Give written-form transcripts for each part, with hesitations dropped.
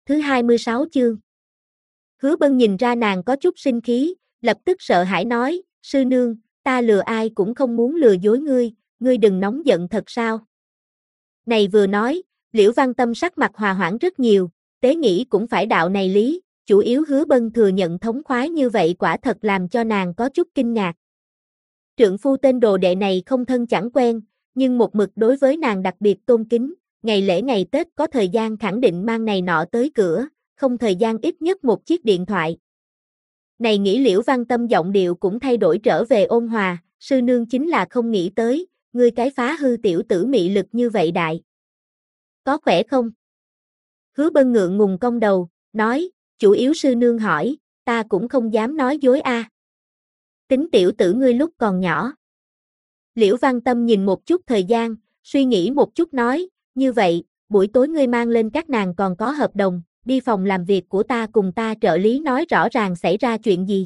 thứ 26 chương. Hứa Bân nhìn ra nàng có chút sinh khí, lập tức sợ hãi nói, sư nương, ta lừa ai cũng không muốn lừa dối ngươi đừng nóng giận thật sao. Này vừa nói, Liễu Văn Tâm sắc mặt hòa hoãn rất nhiều, tế nghĩ cũng phải đạo này lý, chủ yếu Hứa Bân thừa nhận thống khoái như vậy quả thật làm cho nàng có chút kinh ngạc. Trượng phu tên đồ đệ này không thân chẳng quen, nhưng một mực đối với nàng đặc biệt tôn kính, ngày lễ ngày Tết có thời gian khẳng định mang này nọ tới cửa, không thời gian ít nhất một chiếc điện thoại. Này nghĩ Liễu Văn Tâm giọng điệu cũng thay đổi trở về ôn hòa, sư nương chính là không nghĩ tới, ngươi cái phá hư tiểu tử mị lực như vậy đại. Có khỏe không? Hứa Bân ngượng ngùng cong đầu, nói, chủ yếu sư nương hỏi, ta cũng không dám nói dối a. Tính tiểu tử ngươi lúc còn nhỏ. Liễu Văn Tâm nhìn một chút thời gian, suy nghĩ một chút nói, như vậy, buổi tối ngươi mang lên các nàng còn có hợp đồng, đi phòng làm việc của ta cùng ta trợ lý nói rõ ràng xảy ra chuyện gì.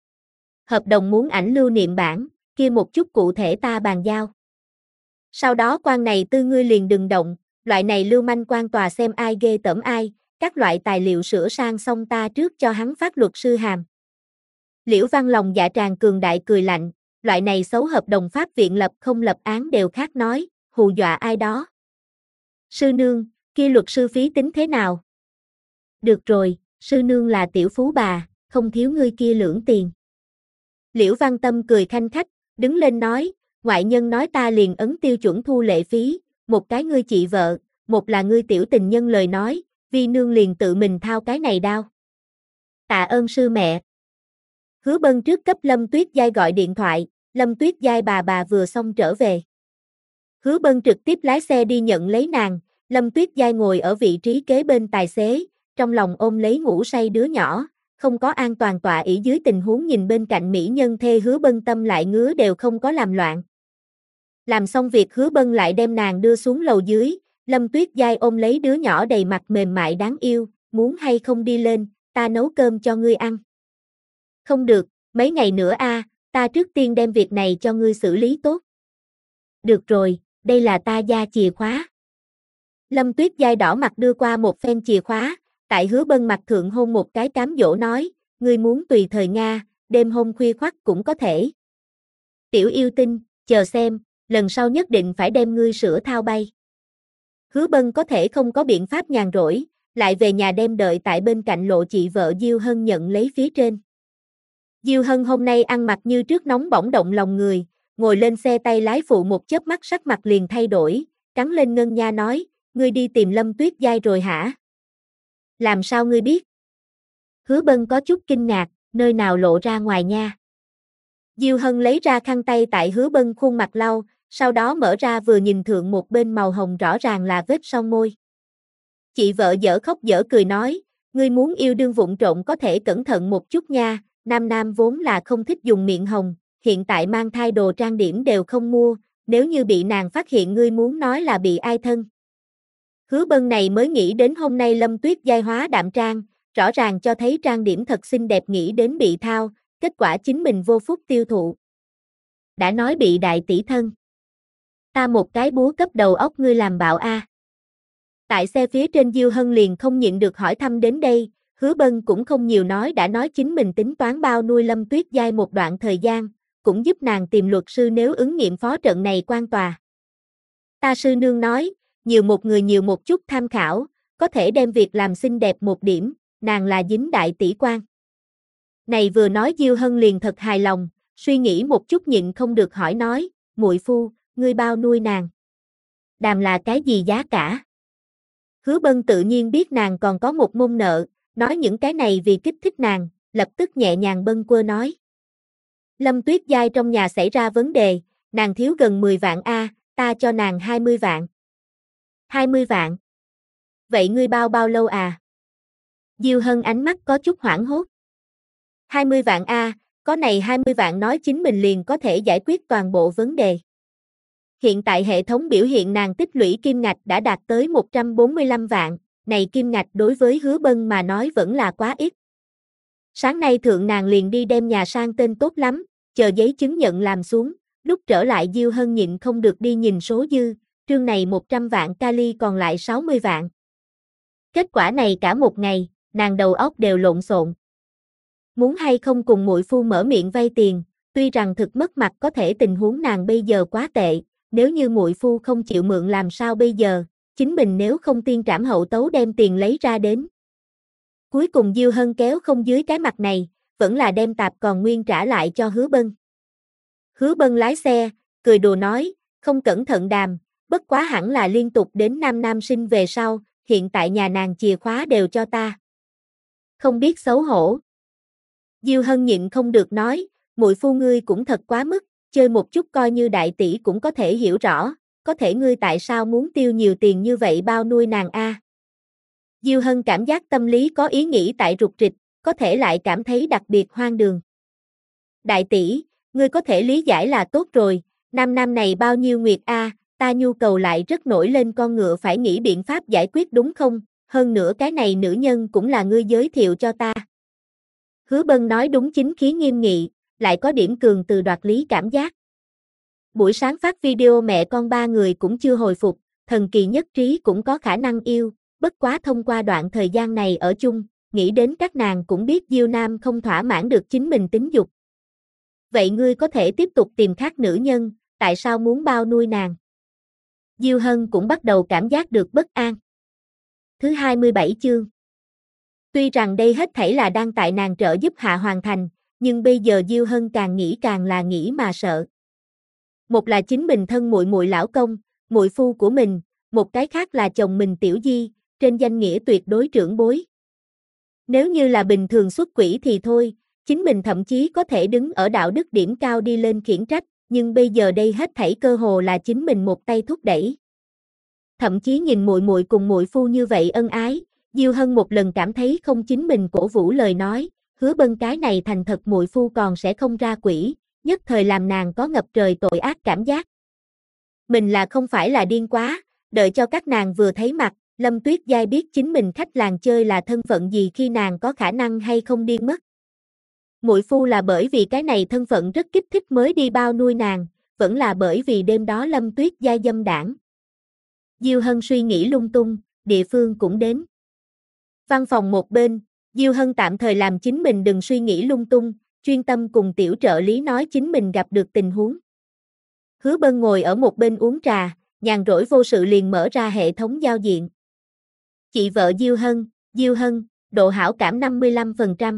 Hợp đồng muốn ảnh lưu niệm bản, kia một chút cụ thể ta bàn giao. Sau đó quan này tư ngươi liền đừng động, loại này lưu manh quan tòa xem ai ghê tởm ai, các loại tài liệu sửa sang xong ta trước cho hắn phát luật sư hàm. Liễu Văn lòng dạ tràn cường đại cười lạnh, loại này xấu hợp đồng pháp viện lập không lập án đều khác nói, hù dọa ai đó. Sư nương, kia luật sư phí tính thế nào? Được rồi, sư nương là tiểu phú bà, không thiếu ngươi kia lưỡng tiền. Liễu Văn Tâm cười khanh khách, đứng lên nói, ngoại nhân nói ta liền ấn tiêu chuẩn thu lệ phí, một cái ngươi chị vợ, một là ngươi tiểu tình nhân lời nói, vi nương liền tự mình thao cái này đao. Tạ ơn sư mẹ. Hứa Bân trước cấp Lâm Tuyết Giai gọi điện thoại, Lâm Tuyết Giai bà vừa xong trở về. Hứa Bân trực tiếp lái xe đi nhận lấy nàng, Lâm Tuyết Giai ngồi ở vị trí kế bên tài xế, trong lòng ôm lấy ngủ say đứa nhỏ, không có an toàn tọa ỷ dưới tình huống nhìn bên cạnh mỹ nhân thê Hứa Bân tâm lại ngứa đều không có làm loạn. Làm xong việc Hứa Bân lại đem nàng đưa xuống lầu dưới, Lâm Tuyết Giai ôm lấy đứa nhỏ đầy mặt mềm mại đáng yêu, muốn hay không đi lên, ta nấu cơm cho ngươi ăn. Không được, mấy ngày nữa a, ta trước tiên đem việc này cho ngươi xử lý tốt. Được rồi, đây là ta gia chìa khóa. Lâm Tuyết Giai đỏ mặt đưa qua một phen chìa khóa, tại Hứa Bân mặt thượng hôn một cái cám dỗ nói, ngươi muốn tùy thời Nga, đêm hôm khuya khoắt cũng có thể. Tiểu yêu tinh, chờ xem, lần sau nhất định phải đem ngươi sữa thao bay. Hứa Bân có thể không có biện pháp nhàn rỗi, lại về nhà đem đợi tại bên cạnh lộ chị vợ Diêu Hân nhận lấy phía trên. Diêu Hân hôm nay ăn mặc như trước nóng bỏng động lòng người, ngồi lên xe tay lái phụ một chớp mắt sắc mặt liền thay đổi, cắn lên ngân nha nói, ngươi đi tìm Lâm Tuyết Giai rồi hả? Làm sao ngươi biết? Hứa Bân có chút kinh ngạc, nơi nào lộ ra ngoài nha. Diêu Hân lấy ra khăn tay tại Hứa Bân khuôn mặt lau, sau đó mở ra vừa nhìn thượng một bên màu hồng rõ ràng là vết son môi. Chị vợ dở khóc dở cười nói, ngươi muốn yêu đương vụng trộm có thể cẩn thận một chút nha, nam vốn là không thích dùng miệng hồng, hiện tại mang thai đồ trang điểm đều không mua, nếu như bị nàng phát hiện ngươi muốn nói là bị ai thân. Hứa Bân này mới nghĩ đến hôm nay Lâm Tuyết Giai hóa đạm trang, rõ ràng cho thấy trang điểm thật xinh đẹp nghĩ đến bị thao, kết quả chính mình vô phúc tiêu thụ. Đã nói bị đại tỷ thân. Ta một cái búa cấp đầu óc ngươi làm bạo a. Tại xe phía trên Diêu Hân liền không nhịn được hỏi thăm đến đây, Hứa Bân cũng không nhiều nói đã nói chính mình tính toán bao nuôi Lâm Tuyết Giai một đoạn thời gian, cũng giúp nàng tìm luật sư nếu ứng nghiệm phó trận này quan tòa. Ta sư nương nói, nhiều một người nhiều một chút tham khảo, có thể đem việc làm xinh đẹp một điểm, nàng là dính đại tỷ quan. Này vừa nói Diêu Hân liền thật hài lòng, suy nghĩ một chút nhịn không được hỏi nói, muội phu, ngươi bao nuôi nàng? Đàm là cái gì giá cả? Hứa Bân tự nhiên biết nàng còn có một môn nợ, nói những cái này vì kích thích nàng, lập tức nhẹ nhàng bâng quơ nói. Lâm Tuyết Giai trong nhà xảy ra vấn đề, nàng thiếu gần 10 vạn a, ta cho nàng 20 vạn. 20 vạn? Vậy ngươi bao lâu à? Diêu Hân ánh mắt có chút hoảng hốt. 20 vạn a, có này 20 vạn nói chính mình liền có thể giải quyết toàn bộ vấn đề. Hiện tại hệ thống biểu hiện nàng tích lũy kim ngạch đã đạt tới 145 vạn, này kim ngạch đối với Hứa Bân mà nói vẫn là quá ít. Sáng nay thượng nàng liền đi đem nhà sang tên tốt lắm, chờ giấy chứng nhận làm xuống, lúc trở lại Diêu Hân nhịn không được đi nhìn số dư, trương này 100 vạn kali còn lại 60 vạn. Kết quả này cả một ngày, nàng đầu óc đều lộn xộn. Muốn hay không cùng muội phu mở miệng vay tiền, tuy rằng thực mất mặt có thể tình huống nàng bây giờ quá tệ, nếu như muội phu không chịu mượn làm sao bây giờ, chính mình nếu không tiên trảm hậu tấu đem tiền lấy ra đến. Cuối cùng Diêu Hân kéo không dưới cái mặt này, vẫn là đem tạp còn nguyên trả lại cho Hứa Bân. Hứa Bân lái xe, cười đùa nói, không cẩn thận đàm, bất quá hẳn là liên tục đến nam sinh về sau, hiện tại nhà nàng chìa khóa đều cho ta. Không biết xấu hổ. Diêu Hân nhịn không được nói, muội phu ngươi cũng thật quá mức, chơi một chút coi như đại tỷ cũng có thể hiểu rõ, có thể ngươi tại sao muốn tiêu nhiều tiền như vậy bao nuôi nàng a? Diêu Hân cảm giác tâm lý có ý nghĩ tại rụt rịch, có thể lại cảm thấy đặc biệt hoang đường. Đại tỷ, ngươi có thể lý giải là tốt rồi, năm này bao nhiêu nguyệt a, ta nhu cầu lại rất nổi lên con ngựa phải nghĩ biện pháp giải quyết đúng không, hơn nữa cái này nữ nhân cũng là ngươi giới thiệu cho ta. Hứa Bân nói đúng chính khí nghiêm nghị, lại có điểm cường từ đoạt lý cảm giác. Buổi sáng phát video mẹ con ba người cũng chưa hồi phục, thần kỳ nhất trí cũng có khả năng yêu, bất quá thông qua đoạn thời gian này ở chung, nghĩ đến các nàng cũng biết Diêu Nam không thỏa mãn được chính mình tính dục. Vậy ngươi có thể tiếp tục tìm khác nữ nhân, tại sao muốn bao nuôi nàng? Diêu Hân cũng bắt đầu cảm giác được bất an. Thứ 27 chương. Tuy rằng đây hết thảy là đang tại nàng trợ giúp hạ hoàn thành, nhưng bây giờ Diêu Hân càng là nghĩ mà sợ. Một là chính mình thân muội lão công, muội phu của mình, một cái khác là chồng mình Tiểu Di, trên danh nghĩa tuyệt đối trưởng bối. Nếu như là bình thường xuất quỹ thì thôi, chính mình thậm chí có thể đứng ở đạo đức điểm cao đi lên khiển trách, nhưng bây giờ đây hết thảy cơ hồ là chính mình một tay thúc đẩy. Thậm chí nhìn muội cùng muội phu như vậy ân ái, Diêu Hân một lần cảm thấy không chính mình cổ vũ lời nói, Hứa Bân cái này thành thật muội phu còn sẽ không ra quỷ, nhất thời làm nàng có ngập trời tội ác cảm giác. Mình là không phải là điên quá, đợi cho các nàng vừa thấy mặt, Lâm Tuyết Giai biết chính mình khách làng chơi là thân phận gì khi nàng có khả năng hay không điên mất. Muội phu là bởi vì cái này thân phận rất kích thích mới đi bao nuôi nàng, vẫn là bởi vì đêm đó Lâm Tuyết Giai dâm đảng. Diêu Hân suy nghĩ lung tung, địa phương cũng đến. Văn phòng một bên, Diêu Hân tạm thời làm chính mình đừng suy nghĩ lung tung, chuyên tâm cùng tiểu trợ lý nói chính mình gặp được tình huống. Hứa Bân ngồi ở một bên uống trà, nhàn rỗi vô sự liền mở ra hệ thống giao diện. Chị vợ Diêu Hân, độ hảo cảm 55%.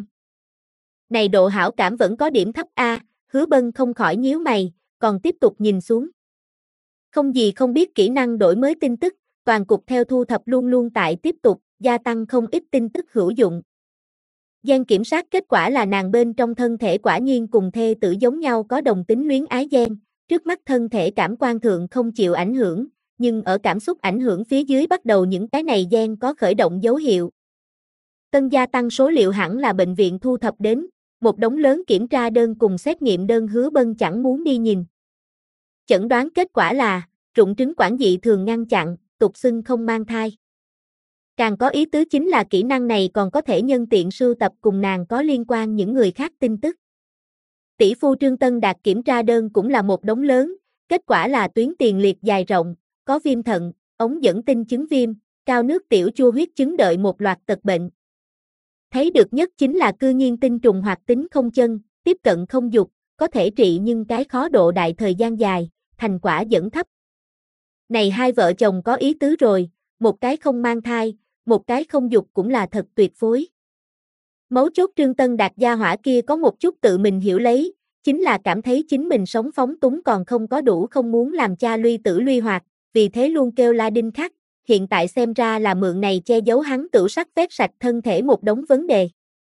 Này độ hảo cảm vẫn có điểm thấp a, Hứa Bân không khỏi nhíu mày, còn tiếp tục nhìn xuống. Không gì không biết kỹ năng đổi mới tin tức, toàn cục theo thu thập luôn luôn tại tiếp tục, gia tăng không ít tin tức hữu dụng. Gen kiểm soát kết quả là nàng bên trong thân thể quả nhiên cùng thê tử giống nhau có đồng tính luyến ái gen, trước mắt thân thể cảm quan thượng không chịu ảnh hưởng, nhưng ở cảm xúc ảnh hưởng phía dưới bắt đầu những cái này gen có khởi động dấu hiệu. Tân gia tăng số liệu hẳn là bệnh viện thu thập đến, một đống lớn kiểm tra đơn cùng xét nghiệm đơn Hứa Bân chẳng muốn đi nhìn. Chẩn đoán kết quả là, rụng trứng quản dị thường ngăn chặn, tục xưng không mang thai. Càng có ý tứ chính là kỹ năng này còn có thể nhân tiện sưu tập cùng nàng có liên quan những người khác tin tức. Tỷ phu Trương Tân Đạt kiểm tra đơn cũng là một đống lớn, kết quả là tuyến tiền liệt dài rộng, có viêm thận, ống dẫn tinh chứng viêm, cao nước tiểu chua huyết chứng đợi một loạt tật bệnh. Thấy được nhất chính là cư nhiên tinh trùng hoạt tính không chân, tiếp cận không dục, có thể trị nhưng cái khó độ đại thời gian dài, thành quả vẫn thấp. Này hai vợ chồng có ý tứ rồi, một cái không mang thai, một cái không dục cũng là thật tuyệt phối. Mấu chốt Trương Tân Đạt gia hỏa kia có một chút tự mình hiểu lấy, chính là cảm thấy chính mình sống phóng túng còn không có đủ không muốn làm cha luy tử luy hoạt, vì thế luôn kêu la đinh khắc, hiện tại xem ra là mượn này che giấu hắn tửu sắc vét sạch thân thể một đống vấn đề.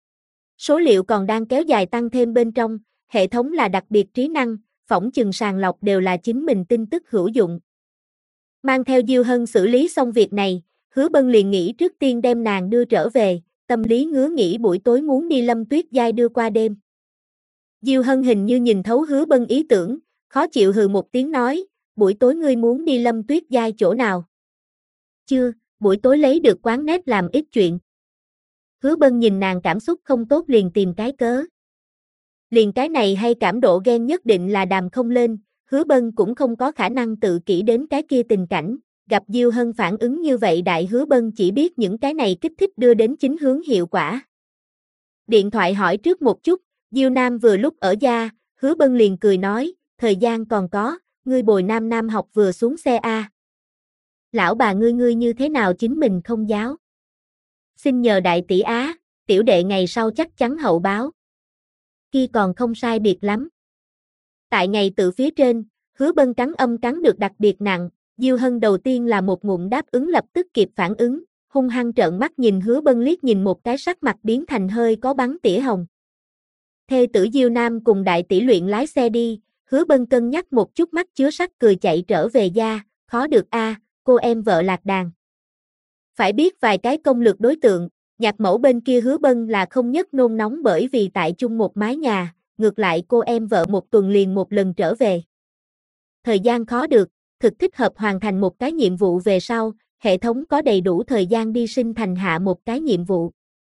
Số liệu còn đang kéo dài tăng thêm bên trong, hệ thống là đặc biệt trí năng, phỏng chừng sàng lọc đều là chính mình tin tức hữu dụng. Mang theo Diêu Hân xử lý xong việc này, Hứa Bân liền nghĩ trước tiên đem nàng đưa trở về, tâm lý ngứa nghĩ buổi tối muốn đi Lâm Tuyết Giai đưa qua đêm. Diêu Hân hình như nhìn thấu Hứa Bân ý tưởng, khó chịu hừ một tiếng nói, buổi tối ngươi muốn đi Lâm Tuyết Giai chỗ nào? Chưa, buổi tối lấy được quán nét làm ít chuyện. Hứa Bân nhìn nàng cảm xúc không tốt liền tìm cái cớ. Liền cái này hay cảm độ ghen nhất định là đàm không lên, Hứa Bân cũng không có khả năng tự kỷ đến cái kia tình cảnh, gặp Diêu Hân phản ứng như vậy Đại Hứa Bân chỉ biết những cái này kích thích đưa đến chính hướng hiệu quả. Điện thoại hỏi trước một chút, Diêu Nam vừa lúc ở gia, Hứa Bân liền cười nói, thời gian còn có, ngươi bồi Nam Nam học vừa xuống xe a. Lão bà ngươi như thế nào chính mình không giáo? Xin nhờ đại tỷ á, tiểu đệ ngày sau chắc chắn hậu báo. Kia còn không sai biệt lắm. Tại ngày tự phía trên, Hứa Bân cắn âm cắn được đặc biệt nặng, Diêu Hân đầu tiên là một ngụm đáp ứng lập tức kịp phản ứng, hung hăng trợn mắt nhìn Hứa Bân liếc nhìn một cái sắc mặt biến thành hơi có bắn tỉa hồng. Thê tử Diêu Nam cùng đại tỷ luyện lái xe đi, Hứa Bân cân nhắc một chút mắt chứa sắc cười chạy trở về gia, khó được a, cô em vợ lạc đàn. Phải biết vài cái công lược đối tượng, nhạc mẫu bên kia Hứa Bân là không nhất nôn nóng bởi vì tại chung một mái nhà, ngược lại cô em vợ một tuần liền một lần trở về. Thời gian khó được, thực thích hợp hoàn thành một cái nhiệm vụ về sau, hệ thống có đầy đủ thời gian đi sinh thành hạ một cái nhiệm vụ.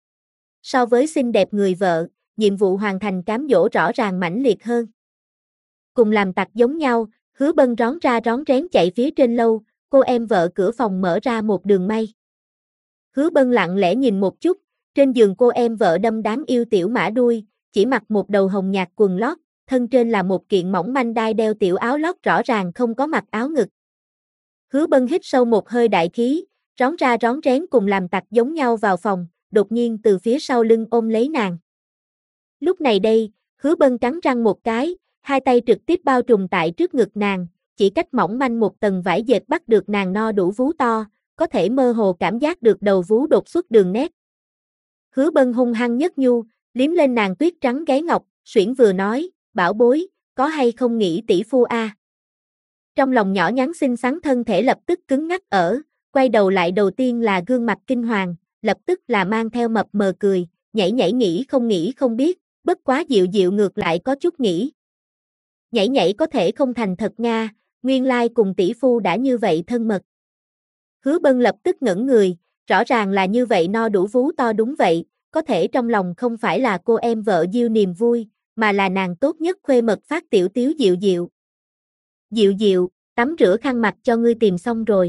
So với xinh đẹp người vợ, nhiệm vụ hoàn thành cám dỗ rõ ràng mãnh liệt hơn. Cùng làm tặc giống nhau, Hứa Bân rón ra rón rén chạy phía trên lâu, cô em vợ cửa phòng mở ra một đường may. Hứa Bân lặng lẽ nhìn một chút, trên giường cô em vợ đâm đám yêu tiểu mã đuôi, chỉ mặc một đầu hồng nhạt quần lót, thân trên là một kiện mỏng manh đai đeo tiểu áo lót rõ ràng không có mặc áo ngực. Hứa Bân hít sâu một hơi đại khí, rón ra rón rén cùng làm tặc giống nhau vào phòng, đột nhiên từ phía sau lưng ôm lấy nàng. Lúc này đây, Hứa Bân cắn răng một cái, hai tay trực tiếp bao trùm tại trước ngực nàng, chỉ cách mỏng manh một tầng vải dệt bắt được nàng no đủ vú to, có thể mơ hồ cảm giác được đầu vú đột xuất đường nét. Hứa Bân hung hăng nhất nhu, liếm lên nàng tuyết trắng gáy ngọc, xuyển vừa nói, bảo bối, có hay không nghĩ tỷ phu a? Trong lòng nhỏ nhắn xinh xắn thân thể lập tức cứng ngắc ở, quay đầu lại đầu tiên là gương mặt kinh hoàng, lập tức là mang theo mập mờ cười, nhảy nhảy nghĩ không biết, bất quá dịu dịu ngược lại có chút nghĩ. Nhảy nhảy có thể không thành thật nga, nguyên lai cùng tỷ phu đã như vậy thân mật. Hứa Bân lập tức ngẩn người, rõ ràng là như vậy no đủ vú to đúng vậy, có thể trong lòng không phải là cô em vợ Diêu niềm vui, mà là nàng tốt nhất khuê mật phát tiểu tiếu Diệu Diệu. Diệu Diệu, tắm rửa khăn mặt cho ngươi tìm xong rồi.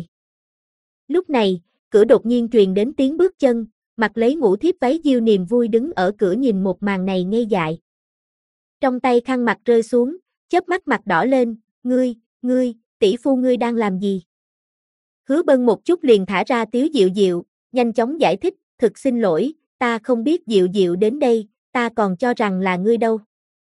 Lúc này, cửa đột nhiên truyền đến tiếng bước chân, mặc lấy ngủ thiếp váy Diêu niềm vui đứng ở cửa nhìn một màn này ngây dại. Trong tay khăn mặt rơi xuống, chớp mắt mặt đỏ lên, ngươi, tỷ phu ngươi đang làm gì? Hứa Bân một chút liền thả ra tiếu Diệu Diệu, nhanh chóng giải thích, thực xin lỗi, ta không biết Diệu Diệu đến đây, ta còn cho rằng là ngươi đâu.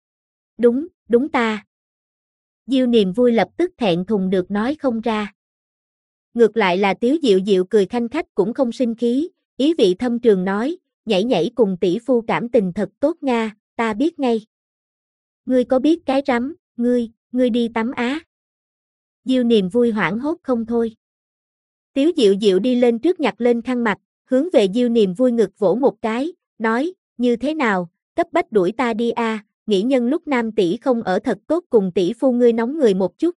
Đúng ta. Diêu niềm vui lập tức thẹn thùng được nói không ra. Ngược lại là tiếu Diệu Diệu cười khanh khách cũng không sinh khí, ý vị thâm trường nói, nhảy nhảy cùng tỷ phu cảm tình thật tốt nga, ta biết ngay. Ngươi có biết cái rắm, ngươi đi tắm á. Diêu niềm vui hoảng hốt không thôi. Tiếu Diệu Diệu đi lên trước nhặt lên khăn mặt, hướng về Diêu niềm vui ngực vỗ một cái, nói, như thế nào, cấp bách đuổi ta đi a, nghĩ nhân lúc nam tỷ không ở thật tốt cùng tỷ phu ngươi nóng người một chút.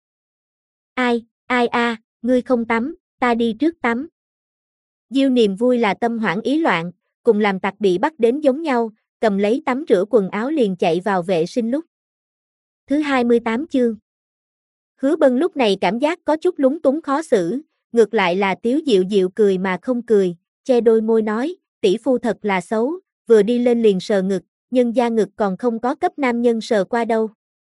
Ai a, ngươi không tắm, ta đi trước tắm. Diêu niềm vui là tâm hoảng ý loạn, cùng làm tặc bị bắt đến giống nhau, cầm lấy tắm rửa quần áo liền chạy vào vệ sinh lúc. Thứ 28 chương. Hứa Bân lúc này cảm giác có chút lúng túng khó xử, ngược lại là tiếu Diệu Diệu cười mà không cười, che đôi môi nói, tỷ phu thật là xấu, vừa đi lên liền sờ ngực, nhân gia ngực còn không có cấp nam nhân sờ qua đâu.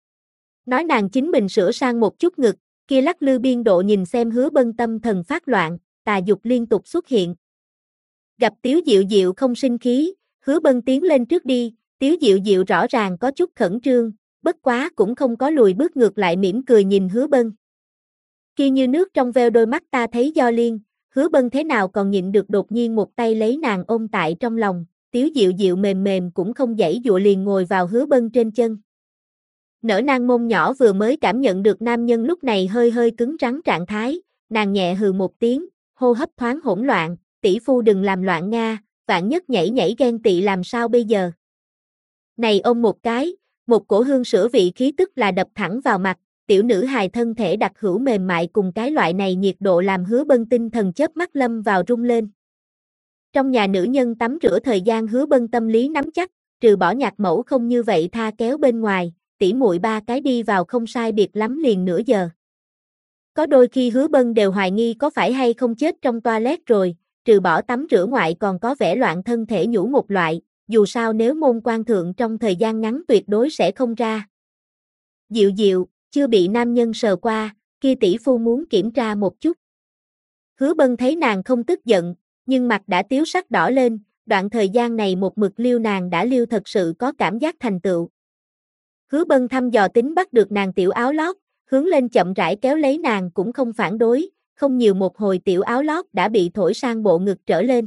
Nói nàng chính mình sửa sang một chút ngực, kia lắc lư biên độ nhìn xem Hứa Bân tâm thần phát loạn, tà dục liên tục xuất hiện. Gặp tiếu Diệu Diệu không sinh khí, Hứa Bân tiến lên trước đi, tiếu Diệu Diệu rõ ràng có chút khẩn trương, bất quá cũng không có lùi bước ngược lại mỉm cười nhìn Hứa Bân. Kia như nước trong veo đôi mắt ta thấy do liên, Hứa Bân thế nào còn nhịn được đột nhiên một tay lấy nàng ôm tại trong lòng, tiếu Diệu Diệu mềm mềm cũng không giãy dụa liền ngồi vào Hứa Bân trên chân. Nở nang mông nhỏ vừa mới cảm nhận được nam nhân lúc này hơi hơi cứng rắn trạng thái, nàng nhẹ hừ một tiếng, hô hấp thoáng hỗn loạn, tỷ phu đừng làm loạn nga, vạn nhất nhảy nhảy ghen tị làm sao bây giờ. Này ôm một cái, một cổ hương sữa vị khí tức là đập thẳng vào mặt, tiểu nữ hài thân thể đặc hữu mềm mại cùng cái loại này nhiệt độ làm Hứa Bân tinh thần chớp mắt lâm vào rung lên. Trong nhà nữ nhân tắm rửa thời gian Hứa Bân tâm lý nắm chắc, trừ bỏ nhạc mẫu không như vậy tha kéo bên ngoài, tỉ muội ba cái đi vào không sai biệt lắm liền nửa giờ. Có đôi khi Hứa Bân đều hoài nghi có phải hay không chết trong toilet rồi, trừ bỏ tắm rửa ngoại còn có vẻ loạn thân thể nhũ một loại, dù sao nếu môn quan thượng trong thời gian ngắn tuyệt đối sẽ không ra. Diệu Diệu, chưa bị nam nhân sờ qua, kia tỷ phu muốn kiểm tra một chút. Hứa Bân thấy nàng không tức giận, nhưng mặt đã tiếu sắc đỏ lên, đoạn thời gian này một mực liêu nàng đã liêu thật sự có cảm giác thành tựu. Hứa Bân thăm dò tính bắt được nàng tiểu áo lót, hướng lên chậm rãi kéo lấy nàng cũng không phản đối, không nhiều một hồi tiểu áo lót đã bị thổi sang bộ ngực trở lên.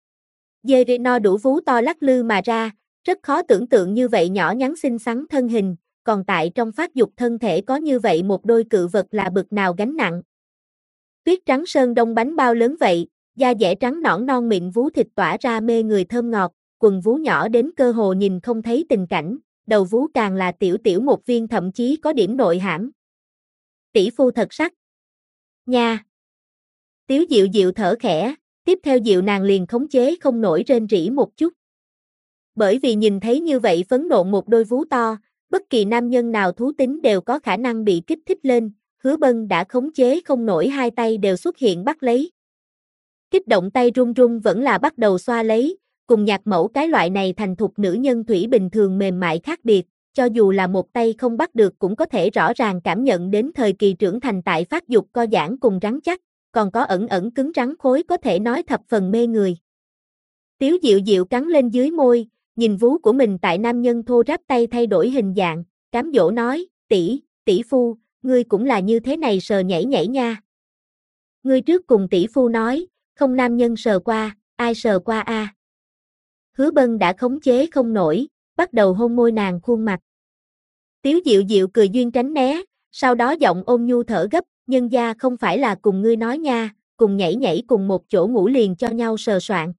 Dê no đủ vú to lắc lư mà ra, rất khó tưởng tượng như vậy nhỏ nhắn xinh xắn thân hình, còn tại trong phát dục thân thể có như vậy một đôi cự vật là bực nào gánh nặng. Tuyết trắng sơn đông bánh bao lớn vậy, da dẻ trắng nõn non mịn vú thịt tỏa ra mê người thơm ngọt, quần vú nhỏ đến cơ hồ nhìn không thấy tình cảnh, đầu vú càng là tiểu tiểu một viên thậm chí có điểm nội hãm. Tỷ phu thật sắc. Nha. Tiếu Diệu Diệu thở khẽ, tiếp theo Diệu nàng liền khống chế không nổi rên rỉ một chút. Bởi vì nhìn thấy như vậy phấn nộ một đôi vú to, bất kỳ nam nhân nào thú tính đều có khả năng bị kích thích lên, Hứa Bân đã khống chế không nổi hai tay đều xuất hiện bắt lấy. Kích động tay run run vẫn là bắt đầu xoa lấy, cùng Nhạc Mẫu cái loại này thành thục nữ nhân thủy bình thường mềm mại khác biệt, cho dù là một tay không bắt được cũng có thể rõ ràng cảm nhận đến thời kỳ trưởng thành tại phát dục co giãn cùng rắn chắc, còn có ẩn ẩn cứng rắn khối có thể nói thập phần mê người. Tiếu Diệu Diệu cắn lên dưới môi, nhìn vú của mình tại nam nhân thô ráp tay thay đổi hình dạng, cám dỗ nói, tỷ phu, ngươi cũng là như thế này sờ nhảy nhảy nha. Ngươi trước cùng tỷ phu nói, không nam nhân sờ qua, ai sờ qua a? Hứa Bân đã khống chế không nổi, bắt đầu hôn môi nàng khuôn mặt. Tiếu Diệu Diệu cười duyên tránh né, sau đó giọng ôn nhu thở gấp, nhân gia không phải là cùng ngươi nói nha, cùng nhảy nhảy cùng một chỗ ngủ liền cho nhau sờ soạn.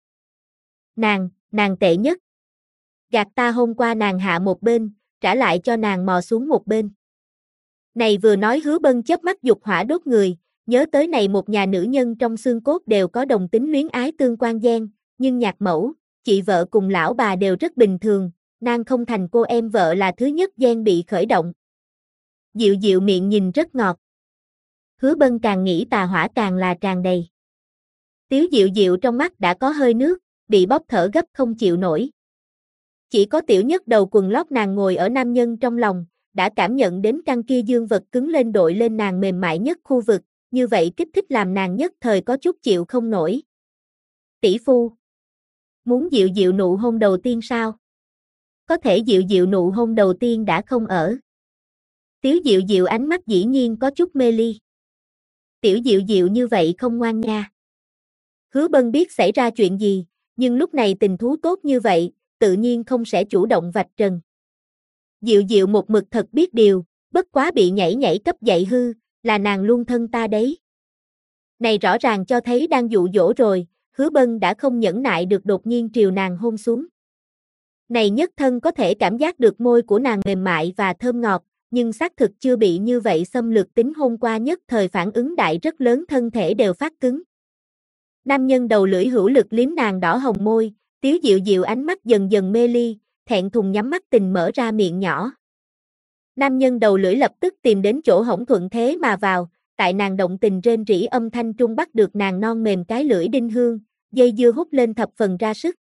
Nàng tệ nhất. Gạt ta hôn qua nàng hạ một bên, trả lại cho nàng mò xuống một bên. Này vừa nói Hứa Bân chớp mắt dục hỏa đốt người, nhớ tới này một nhà nữ nhân trong xương cốt đều có đồng tính luyến ái tương quan gian, nhưng Nhạc Mẫu, chị vợ cùng lão bà đều rất bình thường, nàng không thành cô em vợ là thứ nhất gian bị khởi động. Diệu Diệu miệng nhìn rất ngọt. Hứa Bân càng nghĩ tà hỏa càng là tràn đầy. Tiếu Diệu Diệu trong mắt đã có hơi nước, bị bóp thở gấp không chịu nổi. Chỉ có tiểu nhất đầu quần lót nàng ngồi ở nam nhân trong lòng, đã cảm nhận đến căn kia dương vật cứng lên đội lên nàng mềm mại nhất khu vực, như vậy kích thích làm nàng nhất thời có chút chịu không nổi. Tỷ phu, muốn Diệu Diệu nụ hôn đầu tiên sao? Có thể Diệu Diệu nụ hôn đầu tiên đã không ở. Tiếu Diệu Diệu ánh mắt dĩ nhiên có chút mê ly. Tiểu Diệu Diệu như vậy không ngoan nha. Hứa Bân biết xảy ra chuyện gì, nhưng lúc này tình thú tốt như vậy, tự nhiên không sẽ chủ động vạch trần. Diệu Diệu một mực thật biết điều, bất quá bị nhảy nhảy cấp dạy hư, là nàng luôn thân ta đấy. Này rõ ràng cho thấy đang dụ dỗ rồi, Hứa Bân đã không nhẫn nại được đột nhiên triều nàng hôn xuống. Này nhất thân có thể cảm giác được môi của nàng mềm mại và thơm ngọt, nhưng xác thực chưa bị như vậy xâm lược tính hôn qua nhất thời phản ứng đại rất lớn thân thể đều phát cứng. Nam nhân đầu lưỡi hữu lực liếm nàng đỏ hồng môi, Tiếu Diệu Diệu ánh mắt dần dần mê ly, thẹn thùng nhắm mắt tình mở ra miệng nhỏ. Nam nhân đầu lưỡi lập tức tìm đến chỗ hổng thuận thế mà vào, tại nàng động tình rên rỉ âm thanh trung bắt được nàng non mềm cái lưỡi đinh hương, dây dưa hút lên thập phần ra sức.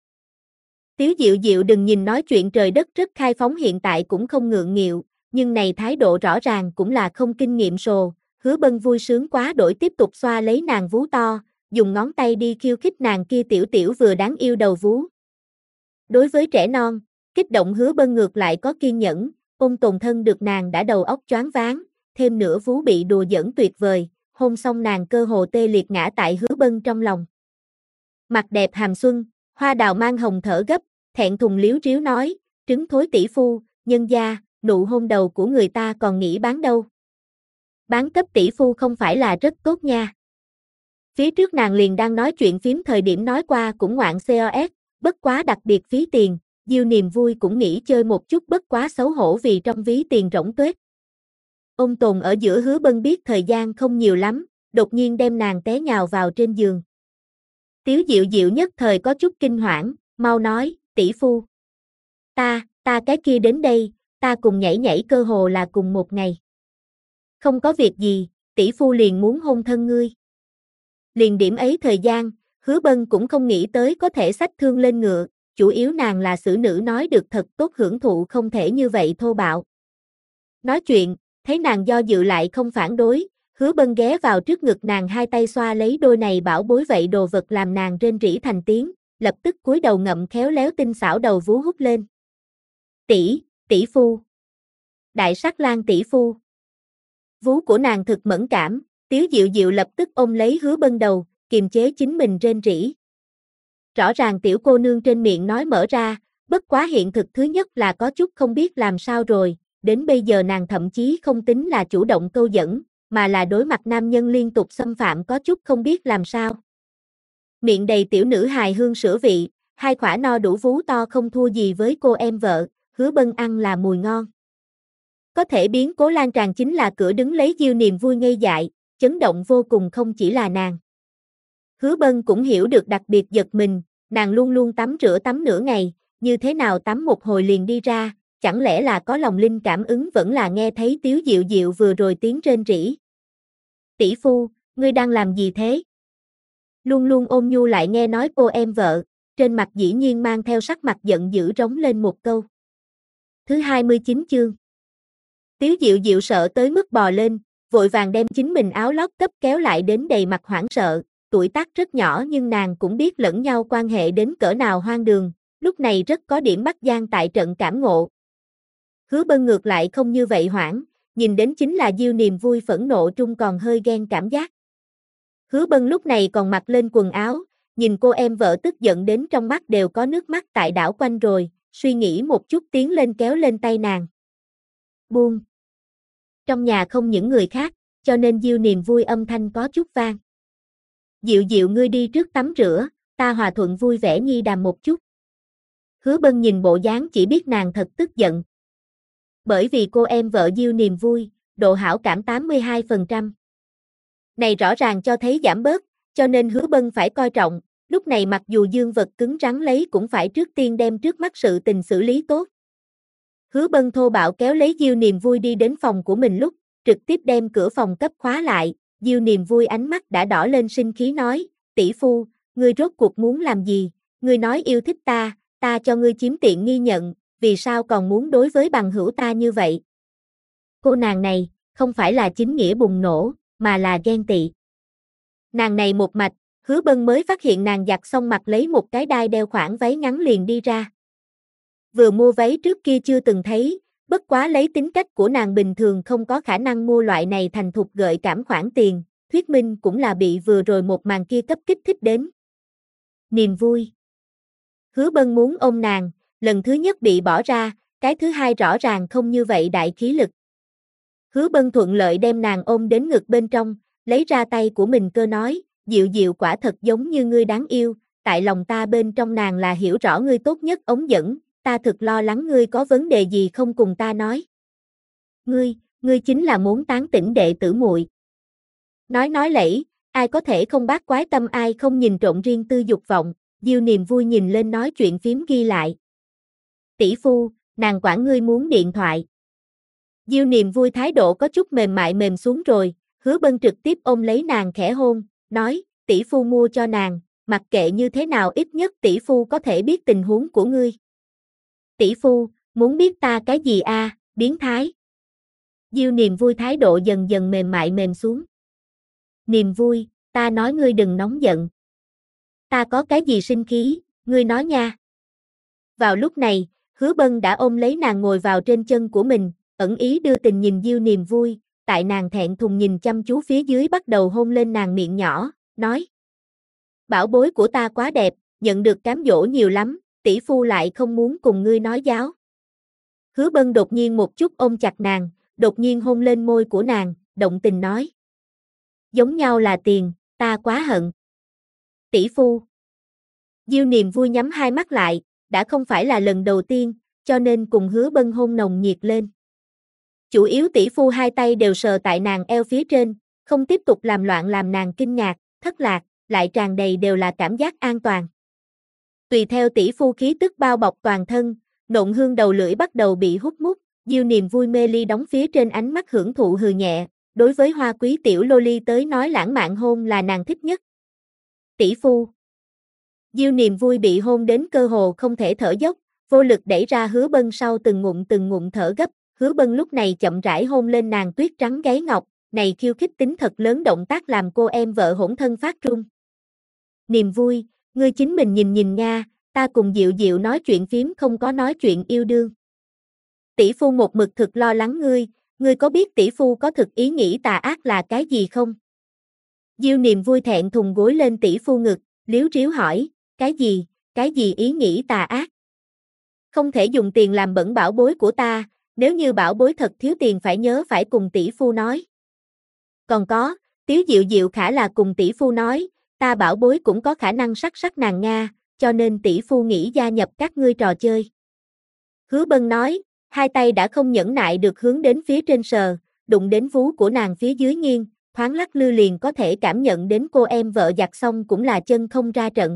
Tiếu Diệu Diệu đừng nhìn nói chuyện trời đất rất khai phóng hiện tại cũng không ngượng nghịu, nhưng này thái độ rõ ràng cũng là không kinh nghiệm sồ, Hứa Bân vui sướng quá đổi tiếp tục xoa lấy nàng vú to, dùng ngón tay đi khiêu khích nàng kia tiểu tiểu vừa đáng yêu đầu vú. Đối với trẻ non, kích động Hứa Bân ngược lại có kiên nhẫn, ôn tồn thân được nàng đã đầu óc choáng váng, thêm nữa vú bị đùa giỡn tuyệt vời, hôn xong nàng cơ hồ tê liệt ngã tại Hứa Bân trong lòng. Mặt đẹp hàm xuân, hoa đào mang hồng thở gấp, thẹn thùng liếu riếu nói, trứng thối tỷ phu, nhân gia, nụ hôn đầu của người ta còn nghĩ bán đâu. Bán cấp tỷ phu không phải là rất tốt nha. Phía trước nàng liền đang nói chuyện phím thời điểm nói qua cũng ngoạn COS, bất quá đặc biệt phí tiền, Diêu niềm vui cũng nghĩ chơi một chút bất quá xấu hổ vì trong ví tiền rỗng tuếch. Ôn tồn ở giữa Hứa Bân biết thời gian không nhiều lắm, đột nhiên đem nàng té nhào vào trên giường. Tiếu Diệu Diệu nhất thời có chút kinh hoảng, mau nói, tỷ phu. Ta cái kia đến đây, ta cùng nhảy nhảy cơ hồ là cùng một ngày. Không có việc gì, tỷ phu liền muốn hôn thân ngươi. Liền điểm ấy thời gian, Hứa Bân cũng không nghĩ tới có thể xách thương lên ngựa, chủ yếu nàng là xử nữ nói được thật tốt hưởng thụ không thể như vậy thô bạo. Nói chuyện, thấy nàng do dự lại không phản đối, Hứa Bân ghé vào trước ngực nàng hai tay xoa lấy đôi này bảo bối vậy đồ vật làm nàng rên rỉ thành tiếng, lập tức cúi đầu ngậm khéo léo tinh xảo đầu vú hút lên. Tỷ phu. Đại sắc lang tỷ phu. Vú của nàng thực mẫn cảm, Tiếu Diệu Diệu lập tức ôm lấy Hứa Bân đầu, kiềm chế chính mình rên rỉ. Rõ ràng tiểu cô nương trên miệng nói mở ra, bất quá hiện thực thứ nhất là có chút không biết làm sao rồi, đến bây giờ nàng thậm chí không tính là chủ động câu dẫn, mà là đối mặt nam nhân liên tục xâm phạm có chút không biết làm sao. Miệng đầy tiểu nữ hài hương sữa vị, hai khỏa no đủ vú to không thua gì với cô em vợ, Hứa Bân ăn là mùi ngon. Có thể biến cố lan tràn chính là cửa đứng lấy Diêu niềm vui ngây dại, chấn động vô cùng không chỉ là nàng. Hứa Bân cũng hiểu được đặc biệt giật mình, nàng luôn luôn tắm rửa tắm nửa ngày, như thế nào tắm một hồi liền đi ra, chẳng lẽ là có lòng linh cảm ứng vẫn là nghe thấy Tiếu Diệu Diệu vừa rồi tiếng rên rỉ. Tỷ phu, ngươi đang làm gì thế? Luôn luôn ôn nhu lại nghe nói cô em vợ, trên mặt dĩ nhiên mang theo sắc mặt giận dữ rống lên một câu. Thứ 29 chương. Tiếu Diệu Diệu sợ tới mức bò lên, vội vàng đem chính mình áo lót cấp kéo lại đến đầy mặt hoảng sợ, tuổi tác rất nhỏ nhưng nàng cũng biết lẫn nhau quan hệ đến cỡ nào hoang đường, lúc này rất có điểm bắt gian tại trận cảm ngộ. Hứa Bân ngược lại không như vậy hoảng, nhìn đến chính là Diêu niềm vui phẫn nộ trung còn hơi ghen cảm giác. Hứa Bân lúc này còn mặc lên quần áo, nhìn cô em vợ tức giận đến trong mắt đều có nước mắt tại đảo quanh rồi, suy nghĩ một chút tiến lên kéo lên tay nàng. Buông. Trong nhà không những người khác, cho nên Diêu niềm vui âm thanh có chút vang. Diệu Diệu ngươi đi trước tắm rửa, ta hòa thuận vui vẻ nhi đàm một chút. Hứa Bân nhìn bộ dáng chỉ biết nàng thật tức giận. Bởi vì cô em vợ Diêu niềm vui, độ hảo cảm 82%. Này rõ ràng cho thấy giảm bớt, cho nên Hứa Bân phải coi trọng, lúc này mặc dù dương vật cứng rắn lấy cũng phải trước tiên đem trước mắt sự tình xử lý tốt. Hứa Bân thô bạo kéo lấy Diêu niềm vui đi đến phòng của mình lúc, trực tiếp đem cửa phòng cấp khóa lại, Diêu niềm vui ánh mắt đã đỏ lên sinh khí nói, tỷ phu, ngươi rốt cuộc muốn làm gì, ngươi nói yêu thích ta cho ngươi chiếm tiện nghi nhận, vì sao còn muốn đối với bằng hữu ta như vậy? Cô nàng này, không phải là chính nghĩa bùng nổ, mà là ghen tị. Nàng này một mạch, Hứa Bân mới phát hiện nàng giặt xong mặc lấy một cái đai đeo khoản váy ngắn liền đi ra. Vừa mua váy trước kia chưa từng thấy, bất quá lấy tính cách của nàng bình thường không có khả năng mua loại này thành thục gợi cảm khoản tiền, thuyết minh cũng là bị vừa rồi một màn kia cấp kích thích đến. Niềm vui. Hứa Bân muốn ôm nàng, lần thứ nhất bị bỏ ra, cái thứ hai rõ ràng không như vậy đại khí lực. Hứa Bân thuận lợi đem nàng ôm đến ngực bên trong, lấy ra tay của mình cơ nói, Diệu Diệu quả thật giống như ngươi đáng yêu, tại lòng ta bên trong nàng là hiểu rõ ngươi tốt nhất ống dẫn, ta thực lo lắng ngươi có vấn đề gì không cùng ta nói. Ngươi chính là muốn tán tỉnh đệ tử muội. Nói lẫy, ai có thể không bác quái tâm ai không nhìn trộn riêng tư dục vọng, Diêu niềm vui nhìn lên nói chuyện phím ghi lại. Tỷ phu, nàng quản ngươi muốn điện thoại. Diêu niềm vui thái độ có chút mềm mại mềm xuống rồi, Hứa Bân trực tiếp ôm lấy nàng khẽ hôn, nói, tỷ phu mua cho nàng, mặc kệ như thế nào ít nhất tỷ phu có thể biết tình huống của ngươi. Tỷ phu, muốn biết ta cái gì a, biến thái. Diêu niềm vui thái độ dần dần mềm mại mềm xuống. Niềm vui, ta nói ngươi đừng nóng giận. Ta có cái gì sinh khí, ngươi nói nha. Vào lúc này, Hứa Bân đã ôm lấy nàng ngồi vào trên chân của mình, ẩn ý đưa tình nhìn Diêu niềm vui, tại nàng thẹn thùng nhìn chăm chú phía dưới bắt đầu hôn lên nàng miệng nhỏ, nói. Bảo bối của ta quá đẹp, nhận được cám dỗ nhiều lắm, tỷ phu lại không muốn cùng ngươi nói giáo. Hứa Bân đột nhiên một chút ôm chặt nàng, đột nhiên hôn lên môi của nàng, động tình nói. Giống nhau là tiền, ta quá hận. Tỷ phu. Diêu niềm vui nhắm hai mắt lại, đã không phải là lần đầu tiên, cho nên cùng Hứa Bân hôn nồng nhiệt lên. Chủ yếu tỷ phu hai tay đều sờ tại nàng eo phía trên, không tiếp tục làm loạn làm nàng kinh ngạc, thất lạc, lại tràn đầy đều là cảm giác an toàn. Tùy theo tỷ phu khí tức bao bọc toàn thân, nộn hương đầu lưỡi bắt đầu bị hút mút, Diêu niềm vui mê ly đóng phía trên ánh mắt hưởng thụ hừ nhẹ, đối với hoa quý tiểu loli tới nói lãng mạn hôn là nàng thích nhất. Tỷ phu. Diêu Niềm Vui bị hôn đến cơ hồ không thể thở dốc, vô lực đẩy ra Hứa Bân sau từng ngụm thở gấp, Hứa Bân lúc này chậm rãi hôn lên nàng tuyết trắng gáy ngọc, này khiêu khích tính thật lớn động tác làm cô em vợ hỗn thân phát run. Niềm Vui, ngươi chính mình nhìn Nga, ta cùng Diệu Diệu nói chuyện phím không có nói chuyện yêu đương. Tỷ phu một mực thực lo lắng ngươi có biết tỷ phu có thực ý nghĩ tà ác là cái gì không? Diêu Niềm Vui thẹn thùng gối lên tỷ phu ngực, liếu riếu hỏi, cái gì ý nghĩ tà ác? Không thể dùng tiền làm bẩn bảo bối của ta, nếu như bảo bối thật thiếu tiền phải nhớ phải cùng tỷ phu nói. Còn có, Tiếu Diệu Diệu khả là cùng tỷ phu nói, ta bảo bối cũng có khả năng sắc nàng Nga, cho nên tỷ phu nghĩ gia nhập các ngươi trò chơi. Hứa Bân nói, hai tay đã không nhẫn nại được hướng đến phía trên sờ, đụng đến vú của nàng phía dưới nghiêng, thoáng lắc lư liền có thể cảm nhận đến cô em vợ giặt xong cũng là chân không ra trận.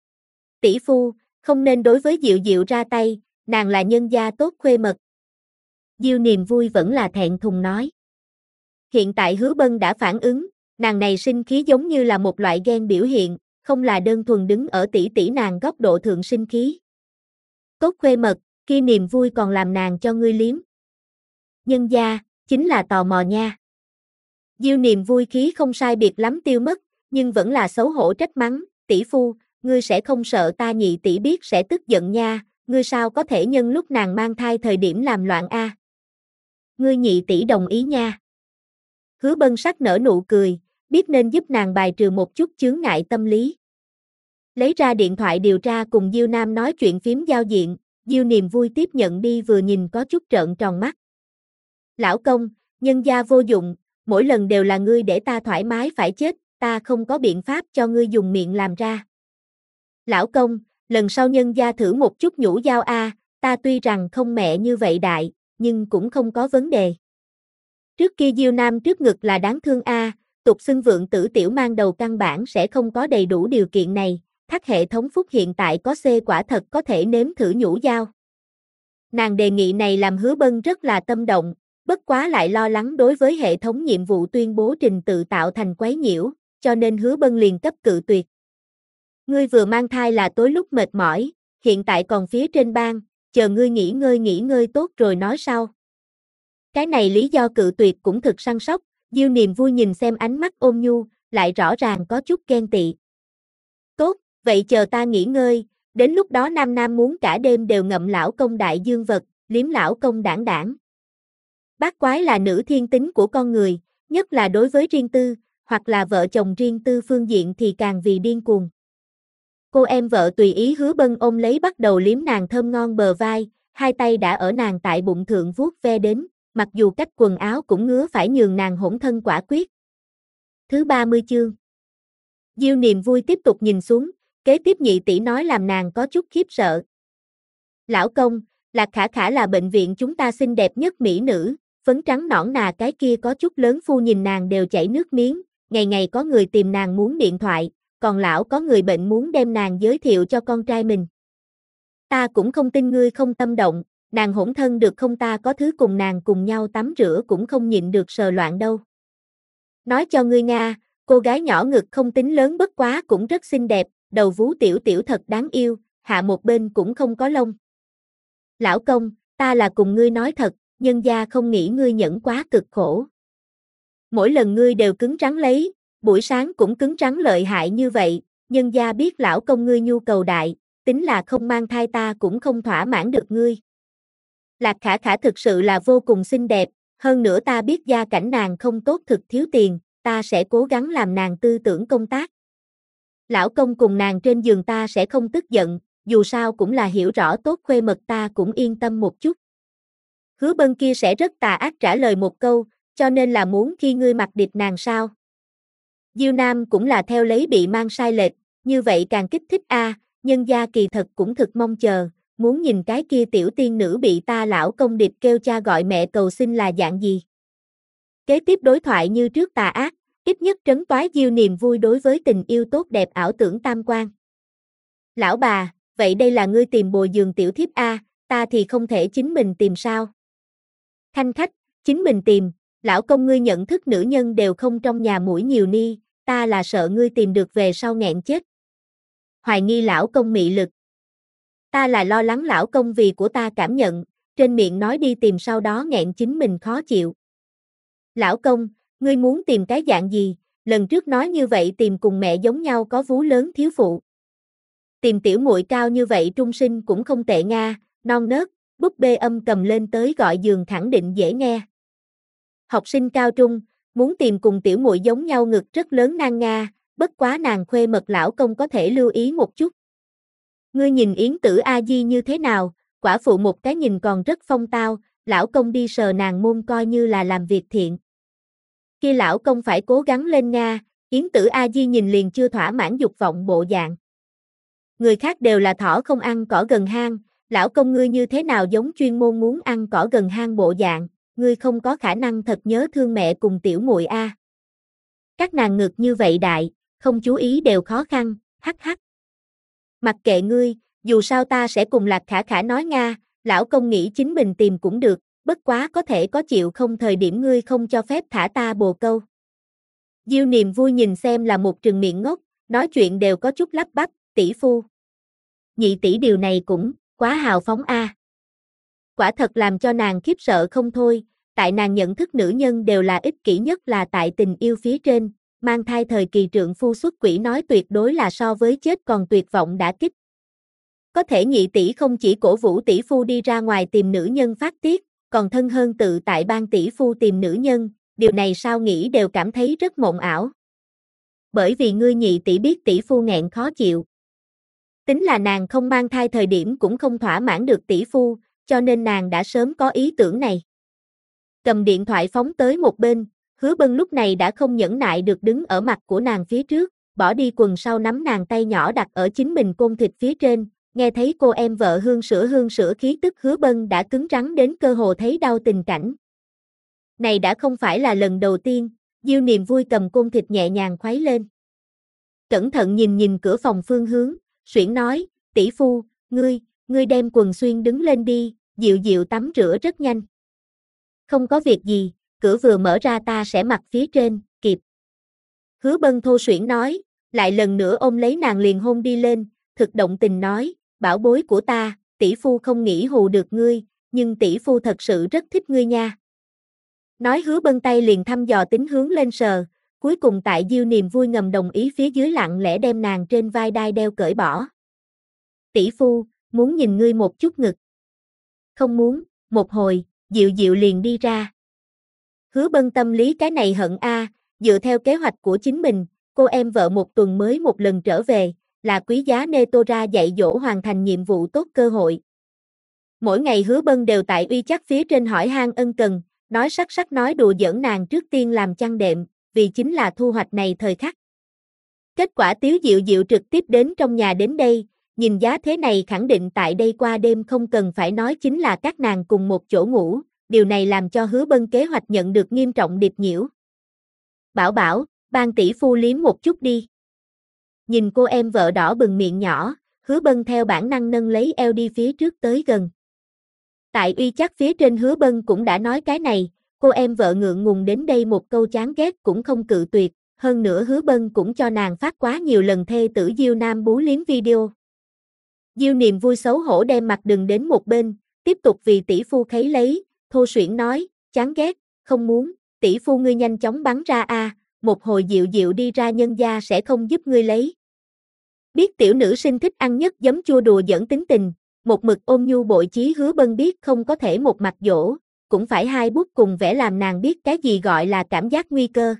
Tỷ phu, không nên đối với Diệu Diệu ra tay, nàng là nhân gia tốt khuê mật. Diêu Niềm Vui vẫn là thẹn thùng nói. Hiện tại Hứa Bân đã phản ứng, nàng này sinh khí giống như là một loại ghen biểu hiện, không là đơn thuần đứng ở tỷ nàng góc độ thượng sinh khí. Tốt khuê mật, kia Niềm Vui còn làm nàng cho ngươi liếm. Nhân gia, chính là tò mò nha. Diêu Niềm Vui khí không sai biệt lắm tiêu mất, nhưng vẫn là xấu hổ trách mắng, tỷ phu, ngươi sẽ không sợ ta nhị tỷ biết sẽ tức giận nha, ngươi sao có thể nhân lúc nàng mang thai thời điểm làm loạn a? Ngươi nhị tỷ đồng ý nha. Hứa Bân sắc nở nụ cười, biết nên giúp nàng bài trừ một chút chướng ngại tâm lý. Lấy ra điện thoại điều tra cùng Diêu Nam nói chuyện phím giao diện, Diêu Niềm Vui tiếp nhận đi vừa nhìn có chút trợn tròn mắt. Lão công, nhân gia vô dụng, mỗi lần đều là ngươi để ta thoải mái phải chết, ta không có biện pháp cho ngươi dùng miệng làm ra. Lão công, lần sau nhân gia thử một chút nhũ dao a, ta tuy rằng không mẹ như vậy đại, nhưng cũng không có vấn đề. Trước kia Diêu Nam trước ngực là đáng thương a, tục xưng vượng tử tiểu mang đầu căn bản sẽ không có đầy đủ điều kiện này, thắt hệ thống phúc hiện tại có C quả thật có thể nếm thử nhũ dao. Nàng đề nghị này làm Hứa Bân rất là tâm động, bất quá lại lo lắng đối với hệ thống nhiệm vụ tuyên bố trình tự tạo thành quấy nhiễu, cho nên Hứa Bân liền cấp cự tuyệt. Ngươi vừa mang thai là tối lúc mệt mỏi, hiện tại còn phía trên ban, chờ ngươi nghỉ ngơi tốt rồi nói sau. Cái này lý do cự tuyệt cũng thực săn sóc, Diêu Niềm Vui nhìn xem ánh mắt ôn nhu, lại rõ ràng có chút ghen tị. Tốt, vậy chờ ta nghỉ ngơi, đến lúc đó Nam muốn cả đêm đều ngậm lão công đại dương vật, liếm lão công đảng. Bát quái là nữ thiên tính của con người, nhất là đối với riêng tư, hoặc là vợ chồng riêng tư phương diện thì càng vì điên cuồng. Cô em vợ tùy ý Hứa Bân ôm lấy bắt đầu liếm nàng thơm ngon bờ vai, hai tay đã ở nàng tại bụng thượng vuốt ve đến, mặc dù cách quần áo cũng ngứa phải nhường nàng hỗn thân quả quyết. Thứ 30 chương. Diêu Niềm Vui tiếp tục nhìn xuống, kế tiếp nhị tỷ nói làm nàng có chút khiếp sợ. Lão công, Lạc Khả Khả là bệnh viện chúng ta xinh đẹp nhất mỹ nữ, phấn trắng nõn nà cái kia có chút lớn phu nhìn nàng đều chảy nước miếng, ngày ngày có người tìm nàng muốn điện thoại, còn lão có người bệnh muốn đem nàng giới thiệu cho con trai mình. Ta cũng không tin ngươi không tâm động, nàng hỗn thân được không, ta có thứ cùng nàng cùng nhau tắm rửa cũng không nhịn được sờ loạn đâu. Nói cho ngươi Nga, cô gái nhỏ ngực không tính lớn bất quá cũng rất xinh đẹp, đầu vú tiểu tiểu thật đáng yêu, hạ một bên cũng không có lông. Lão công, ta là cùng ngươi nói thật, nhân gia không nghĩ ngươi nhẫn quá cực khổ. Mỗi lần ngươi đều cứng rắn lấy, buổi sáng cũng cứng rắn lợi hại như vậy, nhân gia biết lão công ngươi nhu cầu đại, tính là không mang thai ta cũng không thỏa mãn được ngươi. Lạc Khả Khả thực sự là vô cùng xinh đẹp, hơn nữa ta biết gia cảnh nàng không tốt thực thiếu tiền, ta sẽ cố gắng làm nàng tư tưởng công tác. Lão công cùng nàng trên giường ta sẽ không tức giận, dù sao cũng là hiểu rõ tốt khuê mật ta cũng yên tâm một chút. Hứa Bân kia sẽ rất tà ác trả lời một câu, cho nên là muốn khi ngươi mặc địch nàng sao. Diêu Nam cũng là theo lấy bị mang sai lệch, như vậy càng kích thích a, nhân gia kỳ thật cũng thực mong chờ, muốn nhìn cái kia tiểu tiên nữ bị ta lão công địch kêu cha gọi mẹ cầu xin là dạng gì. Kế tiếp đối thoại như trước tà ác, ít nhất trấn toái Diêu Niềm Vui đối với tình yêu tốt đẹp ảo tưởng tam quan. Lão bà, vậy đây là ngươi tìm bồi giường tiểu thiếp a, ta thì không thể chính mình tìm sao? Khanh khách, chính mình tìm, Lão công ngươi nhận thức nữ nhân đều không trong nhà mũi nhiều ni, ta là sợ ngươi tìm được về sau nghẹn chết. Hoài nghi lão công mị lực. Ta là lo lắng lão công vì của ta cảm nhận, trên miệng nói đi tìm sau đó nghẹn chính mình khó chịu. Lão công, ngươi muốn tìm cái dạng gì, lần trước nói như vậy tìm cùng mẹ giống nhau có vú lớn thiếu phụ. Tìm tiểu muội cao như vậy trung sinh cũng không tệ nga, non nớt, búp bê âm cầm lên tới gọi giường khẳng định dễ nghe. Học sinh cao trung, muốn tìm cùng tiểu muội giống nhau ngực rất lớn nàng nga, bất quá nàng khuê mật lão công có thể lưu ý một chút. Ngươi nhìn Yến Tử A Di như thế nào, quả phụ một cái nhìn còn rất phong tao, lão công đi sờ nàng môn coi như là làm việc thiện. Kia lão công phải cố gắng lên nga, Yến Tử A Di nhìn liền chưa thỏa mãn dục vọng bộ dạng. Người khác đều là thỏ không ăn cỏ gần hang, lão công ngươi như thế nào giống chuyên môn muốn ăn cỏ gần hang bộ dạng, ngươi không có khả năng thật nhớ thương mẹ cùng tiểu muội a. Các nàng ngực như vậy đại, không chú ý đều khó khăn, hắc hắc. Mặc kệ ngươi, dù sao ta sẽ cùng Lạc Khả Khả nói nga, lão công nghĩ chính mình tìm cũng được, bất quá có thể có chịu không thời điểm ngươi không cho phép thả ta bồ câu. Diêu Niềm vui nhìn xem là một trừng miệng ngốc, nói chuyện đều có chút lắp bắp, tỷ phu. Nhị tỷ điều này cũng, quá hào phóng a. Quả thật làm cho nàng khiếp sợ không thôi, tại nàng nhận thức nữ nhân đều là ích kỷ nhất là tại tình yêu phía trên, mang thai thời kỳ trượng phu xuất quỷ nói tuyệt đối là so với chết còn tuyệt vọng đã kích. Có thể nhị tỷ không chỉ cổ vũ tỷ phu đi ra ngoài tìm nữ nhân phát tiết, còn thân hơn tự tại ban tỷ phu tìm nữ nhân, điều này sao nghĩ đều cảm thấy rất mộng ảo. Bởi vì ngươi nhị tỷ biết tỷ phu nghẹn khó chịu. Tính là nàng không mang thai thời điểm cũng không thỏa mãn được tỷ phu, cho nên nàng đã sớm có ý tưởng này. Cầm điện thoại phóng tới một bên, Hứa Bân lúc này đã không nhẫn nại được đứng ở mặt của nàng phía trước, bỏ đi quần sau nắm nàng tay nhỏ đặt ở chính mình côn thịt phía trên, nghe thấy cô em vợ hương sữa khí tức Hứa Bân đã cứng rắn đến cơ hồ thấy đau tình cảnh. Này đã không phải là lần đầu tiên, Diêu Niềm vui cầm côn thịt nhẹ nhàng khuấy lên. Cẩn thận nhìn cửa phòng phương hướng, xuyển nói, tỷ phu, ngươi đem quần xuyên đứng lên đi, dịu dịu tắm rửa rất nhanh. Không có việc gì, cửa vừa mở ra ta sẽ mặc phía trên, kịp. Hứa Bân thô xuyển nói, lại lần nữa ôm lấy nàng liền hôn đi lên, thực động tình nói, bảo bối của ta, tỷ phu không nghĩ hù được ngươi, nhưng tỷ phu thật sự rất thích ngươi nha. Nói Hứa Bân tay liền thăm dò tính hướng lên sờ, cuối cùng tại Diêu Niềm vui ngầm đồng ý phía dưới lặng lẽ đem nàng trên vai đai đeo cởi bỏ. Tỷ phu, muốn nhìn ngươi một chút ngực. Không muốn, một hồi, dịu dịu liền đi ra. Hứa Bân tâm lý cái này hận a, dựa theo kế hoạch của chính mình, cô em vợ một tuần mới một lần trở về, là quý giá Netora dạy dỗ hoàn thành nhiệm vụ tốt cơ hội. Mỗi ngày Hứa Bân đều tại uy chắc phía trên hỏi han ân cần, nói sắc nói đùa giỡn nàng trước tiên làm chăn đệm, vì chính là thu hoạch này thời khắc. Kết quả Tiếu Diệu Diệu trực tiếp đến trong nhà đến đây, nhìn giá thế này khẳng định tại đây qua đêm không cần phải nói chính là các nàng cùng một chỗ ngủ, điều này làm cho Hứa Bân kế hoạch nhận được nghiêm trọng điệp nhiễu. Bảo, ban tỷ phu liếm một chút đi. Nhìn cô em vợ đỏ bừng miệng nhỏ, Hứa Bân theo bản năng nâng lấy eo đi phía trước tới gần. Tại uy chắc phía trên Hứa Bân cũng đã nói cái này, cô em vợ ngượng ngùng đến đây một câu chán ghét cũng không cự tuyệt, hơn nữa Hứa Bân cũng cho nàng phát quá nhiều lần thê tử Diêu Nam bú liếm video. Diêu Niềm vui xấu hổ đem mặt đừng đến một bên, tiếp tục vì tỷ phu khấy lấy, thô xuyển nói, chán ghét, không muốn, tỷ phu ngươi nhanh chóng bắn ra a, một hồi dịu dịu đi ra nhân gia sẽ không giúp ngươi lấy. Biết tiểu nữ sinh thích ăn nhất giấm chua đùa giỡn tính tình, một mực ôm nhu bội chí Hứa Bân biết không có thể một mặt dỗ, cũng phải hai bút cùng vẽ làm nàng biết cái gì gọi là cảm giác nguy cơ.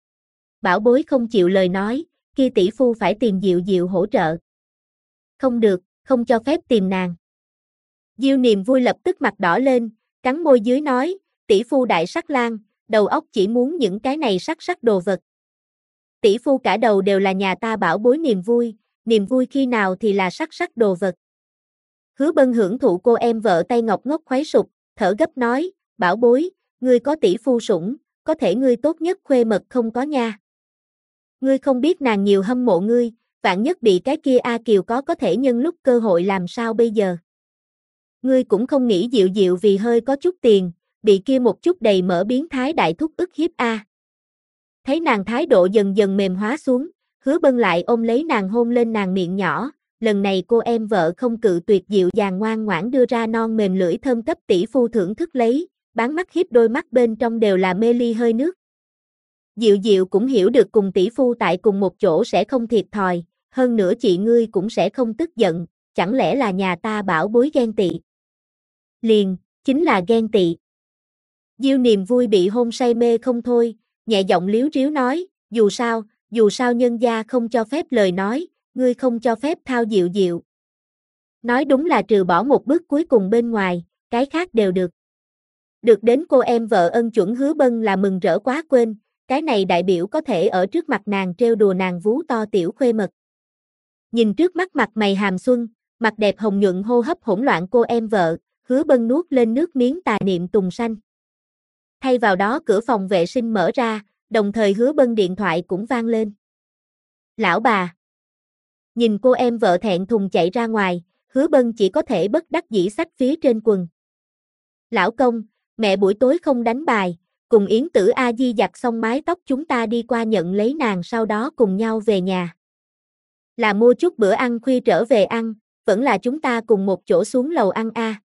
Bảo bối không chịu lời nói, kia tỷ phu phải tìm Diệu Diệu hỗ trợ. Không được, không cho phép tìm nàng. Diêu Niềm vui lập tức mặt đỏ lên, cắn môi dưới nói, tỷ phu đại sắc lang, đầu óc chỉ muốn những cái này sắc đồ vật. Tỷ phu cả đầu đều là nhà ta bảo bối niềm vui khi nào thì là sắc đồ vật. Hứa Bân hưởng thụ cô em vợ tay ngọc ngốc khoái sụp, thở gấp nói, bảo bối, ngươi có tỷ phu sủng, có thể ngươi tốt nhất khuê mật không có nha. Ngươi không biết nàng nhiều hâm mộ ngươi, vạn nhất bị cái kia A Kiều có thể nhân lúc cơ hội làm sao bây giờ. Ngươi cũng không nghĩ Diệu Diệu vì hơi có chút tiền, bị kia một chút đầy mỡ biến thái đại thúc ức hiếp a. Thấy nàng thái độ dần dần mềm hóa xuống, Hứa Bân lại ôm lấy nàng hôn lên nàng miệng nhỏ, lần này cô em vợ không cự tuyệt dịu dàng ngoan ngoãn đưa ra non mềm lưỡi thơm cấp tỷ phu thưởng thức lấy, bán mắt hiếp đôi mắt bên trong đều là mê ly hơi nước. Diệu Diệu cũng hiểu được cùng tỷ phu tại cùng một chỗ sẽ không thiệt thòi, hơn nữa chị ngươi cũng sẽ không tức giận, chẳng lẽ là nhà ta bảo bối ghen tị. Liền, chính là ghen tị. Diêu niềm vui bị hôn say mê không thôi, nhẹ giọng líu ríu nói, dù sao nhân gia không cho phép lời nói, ngươi không cho phép thao Diệu Diệu. Nói đúng là trừ bỏ một bước cuối cùng bên ngoài, cái khác đều được. Được đến cô em vợ ân chuẩn Hứa Bân là mừng rỡ quá quên, cái này đại biểu có thể ở trước mặt nàng trêu đùa nàng vú to tiểu khuê mật. Nhìn trước mắt mặt mày hàm xuân, mặt đẹp hồng nhuận hô hấp hỗn loạn cô em vợ, Hứa Bân nuốt lên nước miếng tà niệm tùng sanh. Thay vào đó cửa phòng vệ sinh mở ra, đồng thời Hứa Bân điện thoại cũng vang lên. Lão bà. Nhìn cô em vợ thẹn thùng chạy ra ngoài, Hứa Bân chỉ có thể bất đắc dĩ xách phía trên quần. Lão công, mẹ buổi tối không đánh bài, cùng Yến Tử A Di giặt xong mái tóc chúng ta đi qua nhận lấy nàng sau đó cùng nhau về nhà. Là mua chút bữa ăn khuya trở về ăn, vẫn là chúng ta cùng một chỗ xuống lầu ăn a.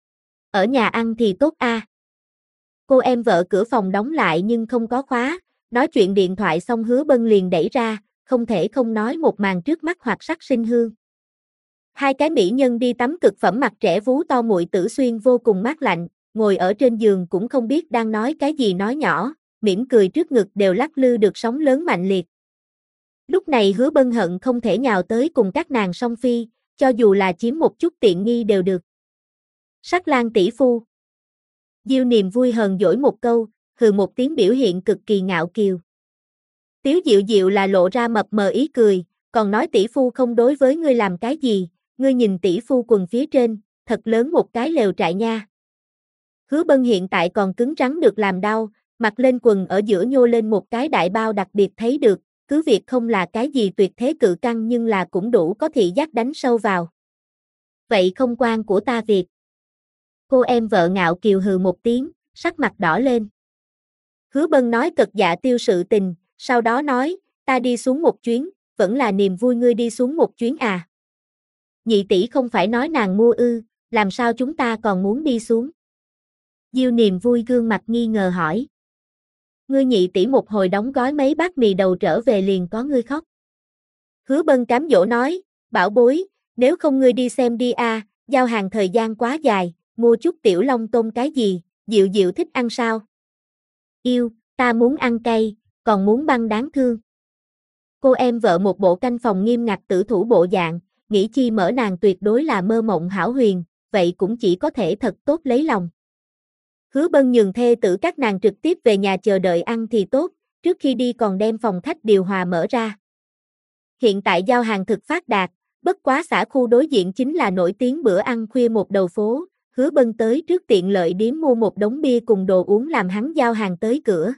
Ở nhà ăn thì tốt a. Cô em vợ cửa phòng đóng lại nhưng không có khóa, nói chuyện điện thoại xong Hứa Bân liền đẩy ra, không thể không nói một màn trước mắt hoặc sắc sinh hương. Hai cái mỹ nhân đi tắm cực phẩm mặt trẻ vú to muội tử xuyên vô cùng mát lạnh, ngồi ở trên giường cũng không biết đang nói cái gì nói nhỏ, mỉm cười trước ngực đều lắc lư được sóng lớn mạnh liệt. Lúc này Hứa Bân hận không thể nhào tới cùng các nàng song phi, cho dù là chiếm một chút tiện nghi đều được. Sắc lang tỷ phu. Diêu niềm vui hờn dỗi một câu, hừ một tiếng biểu hiện cực kỳ ngạo kiều. Tiếu Diệu Diệu là lộ ra mập mờ ý cười, còn nói tỷ phu không đối với ngươi làm cái gì, ngươi nhìn tỷ phu quần phía trên, thật lớn một cái lều trại nha. Hứa Bân hiện tại còn cứng rắn được làm đau, mặc lên quần ở giữa nhô lên một cái đại bao đặc biệt thấy được, cứ việc không là cái gì tuyệt thế cự căng nhưng là cũng đủ có thị giác đánh sâu vào. Vậy không quan của ta việc. Cô em vợ ngạo kiều hừ một tiếng, sắc mặt đỏ lên. Hứa Bân nói cật dạ tiêu sự tình, sau đó nói, ta đi xuống một chuyến, vẫn là niềm vui ngươi đi xuống một chuyến à. Nhị tỷ không phải nói nàng mua ư, làm sao chúng ta còn muốn đi xuống. Diêu niềm vui gương mặt nghi ngờ hỏi. Ngươi nhị tỷ một hồi đóng gói mấy bát mì đầu trở về liền có ngươi khóc. Hứa Bân cám dỗ nói, bảo bối, nếu không ngươi đi xem đi a, giao hàng thời gian quá dài, mua chút tiểu long tôm cái gì, Diệu Diệu thích ăn sao? Yêu, ta muốn ăn cay, còn muốn băng đáng thương. Cô em vợ một bộ canh phòng nghiêm ngặt tử thủ bộ dạng, nghĩ chi mở nàng tuyệt đối là mơ mộng hão huyền, vậy cũng chỉ có thể thật tốt lấy lòng. Hứa Bân nhường thê tử các nàng trực tiếp về nhà chờ đợi ăn thì tốt, trước khi đi còn đem phòng khách điều hòa mở ra. Hiện tại giao hàng thực phát đạt, bất quá xã khu đối diện chính là nổi tiếng bữa ăn khuya một đầu phố, Hứa Bân tới trước tiện lợi điếm mua một đống bia cùng đồ uống làm hắn giao hàng tới cửa.